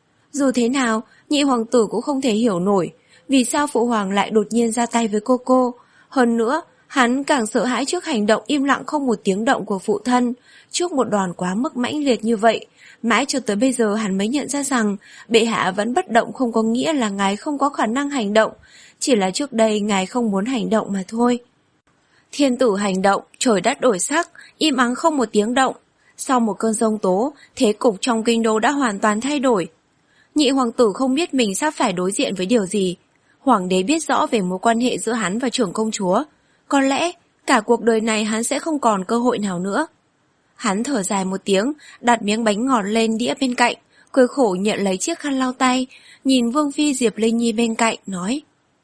Speaker 1: Dù thế nào, nhị hoàng tử cũng không thể hiểu nổi vì sao phụ hoàng lại đột nhiên ra tay với cô cô. Hơn nữa, hắn càng sợ hãi trước hành động im lặng không một tiếng động của phụ thân, trước một đòn quá mức mãnh liệt như vậy. Mãi cho tới bây giờ hắn mới nhận ra rằng bệ hạ vẫn bất động không có nghĩa là ngài không có khả năng hành động, chỉ là trước đây ngài không muốn hành động mà thôi. Thiên tử hành động, trời đất đổi sắc, im ắng không một tiếng động. Sau một cơn giông tố, thế cục trong kinh đô đã hoàn toàn thay đổi. Nhị hoàng tử không biết mình sắp phải đối diện với điều gì. Hoàng đế biết rõ về mối quan hệ giữa hắn và trưởng công chúa. Có lẽ cả cuộc đời này hắn sẽ không còn cơ hội nào nữa. Hắn thở dài một tiếng, đặt miếng bánh ngọt lên đĩa bên cạnh, cười khổ nhận lấy chiếc khăn lau tay, nhìn Vương phi Diệp Linh Nhi bên cạnh, nói: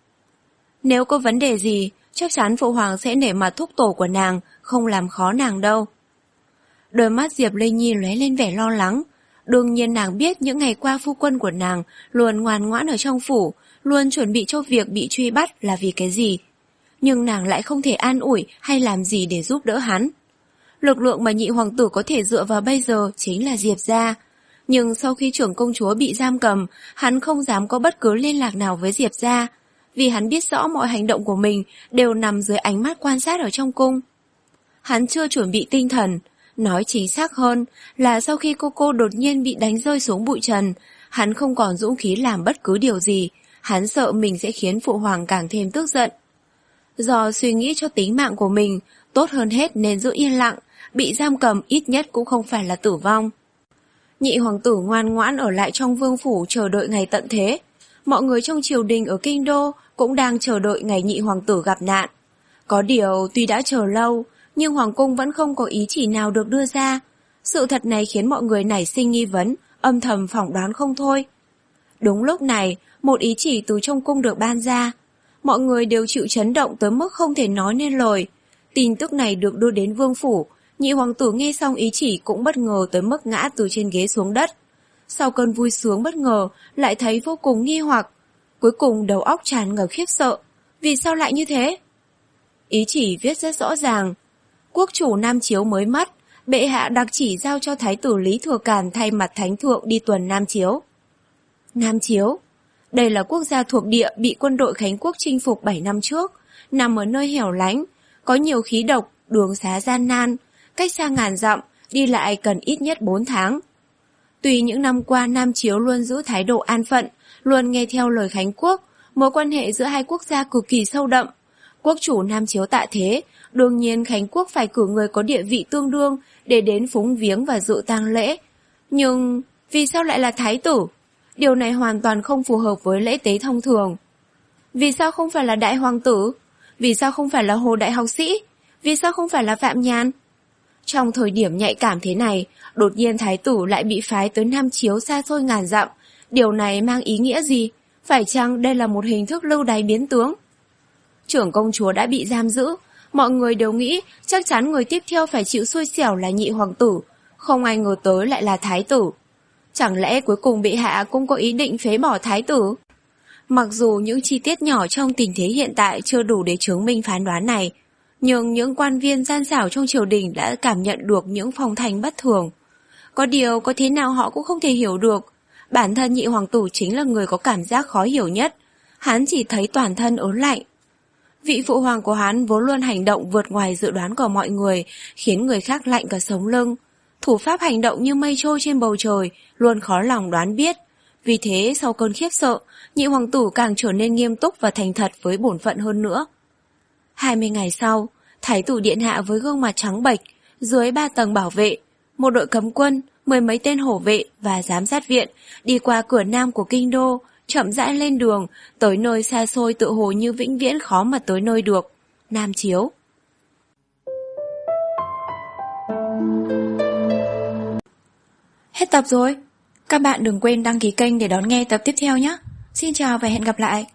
Speaker 1: Nếu có vấn đề gì, chắc chắn phụ hoàng sẽ nể mặt thúc tổ của nàng, không làm khó nàng đâu. Đôi mắt Diệp Linh Nhi lóe lên vẻ lo lắng. Đương nhiên nàng biết những ngày qua phu quân của nàng luôn ngoan ngoãn ở trong phủ, luôn chuẩn bị cho việc bị truy bắt là vì cái gì. Nhưng nàng lại không thể an ủi hay làm gì để giúp đỡ hắn. Lực lượng mà nhị hoàng tử có thể dựa vào bây giờ chính là Diệp gia. Nhưng sau khi trưởng công chúa bị giam cầm, hắn không dám có bất cứ liên lạc nào với Diệp gia, vì hắn biết rõ mọi hành động của mình đều nằm dưới ánh mắt quan sát ở trong cung. Hắn chưa chuẩn bị tinh thần, nói chính xác hơn là sau khi cô cô đột nhiên bị đánh rơi xuống bụi trần, hắn không còn dũng khí làm bất cứ điều gì, hắn sợ mình sẽ khiến phụ hoàng càng thêm tức giận. Do suy nghĩ cho tính mạng của mình, tốt hơn hết nên giữ yên lặng, bị giam cầm ít nhất cũng không phải là tử vong. Nhị hoàng tử ngoan ngoãn ở lại trong vương phủ chờ đợi ngày tận thế. Mọi người trong triều đình ở kinh đô cũng đang chờ đợi ngày nhị hoàng tử gặp nạn. Có điều tuy đã chờ lâu, nhưng hoàng cung vẫn không có ý chỉ nào được đưa ra. Sự thật này khiến mọi người nảy sinh nghi vấn, âm thầm phỏng đoán không thôi. Đúng lúc này, một ý chỉ từ trong cung được ban ra. Mọi người đều chịu chấn động tới mức không thể nói nên lời. Tin tức này được đưa đến vương phủ, nhị hoàng tử nghe xong ý chỉ cũng bất ngờ tới mức ngã từ trên ghế xuống đất. Sau cơn vui sướng bất ngờ, lại thấy vô cùng nghi hoặc. Cuối cùng đầu óc tràn ngập khiếp sợ. Vì sao lại như thế? Ý chỉ viết rất rõ ràng. Quốc chủ Nam Chiếu mới mất, bệ hạ đặc chỉ giao cho thái tử Lý Thừa Càn thay mặt thánh thượng đi tuần Nam Chiếu. Nam Chiếu? Đây là quốc gia thuộc địa bị quân đội Khánh Quốc chinh phục bảy năm trước, nằm ở nơi hẻo lánh, có nhiều khí độc, đường xá gian nan, cách xa ngàn dặm, đi lại cần ít nhất bốn tháng. Tuy những năm qua Nam Chiếu luôn giữ thái độ an phận, luôn nghe theo lời Khánh Quốc, mối quan hệ giữa hai quốc gia cực kỳ sâu đậm. Quốc chủ Nam Chiếu tạ thế, đương nhiên Khánh Quốc phải cử người có địa vị tương đương để đến phúng viếng và dự tang lễ. Nhưng vì sao lại là thái tử? Điều này hoàn toàn không phù hợp với lễ tế thông thường. Vì sao không phải là đại hoàng tử? Vì sao không phải là Hồ đại học sĩ? Vì sao không phải là Phạm Nhàn? Trong thời điểm nhạy cảm thế này, đột nhiên thái tử lại bị phái tới Nam Chiếu xa xôi ngàn dặm. Điều này mang ý nghĩa gì? Phải chăng đây là một hình thức lưu đày biến tướng? Trưởng công chúa đã bị giam giữ. Mọi người đều nghĩ chắc chắn người tiếp theo phải chịu xui xẻo là nhị hoàng tử. Không ai ngờ tới lại là thái tử. Chẳng lẽ cuối cùng bệ hạ cũng có ý định phế bỏ thái tử? Mặc dù những chi tiết nhỏ trong tình thế hiện tại chưa đủ để chứng minh phán đoán này, nhưng những quan viên gian xảo trong triều đình đã cảm nhận được những phong thanh bất thường. Có điều có thế nào họ cũng không thể hiểu được. Bản thân nhị hoàng tử chính là người có cảm giác khó hiểu nhất. Hắn chỉ thấy toàn thân ớn lạnh. Vị phụ hoàng của hắn vốn luôn hành động vượt ngoài dự đoán của mọi người, khiến người khác lạnh cả sống lưng. Thủ pháp hành động như mây trôi trên bầu trời, luôn khó lòng đoán biết. Vì thế sau cơn khiếp sợ, nhị hoàng tử càng trở nên nghiêm túc và thành thật với bổn phận hơn nữa. Hai mươi ngày sau, thái tử điện hạ với gương mặt trắng bệch, dưới ba tầng bảo vệ, một đội cấm quân, mười mấy tên hổ vệ và giám sát viện đi qua cửa nam của kinh đô, chậm rãi lên đường, tới nơi xa xôi tự hồ như vĩnh viễn khó mà tới nơi được, Nam Chiếu.
Speaker 2: Hết tập rồi. Các bạn đừng quên đăng ký kênh để đón nghe tập tiếp theo nhé. Xin chào và hẹn gặp lại.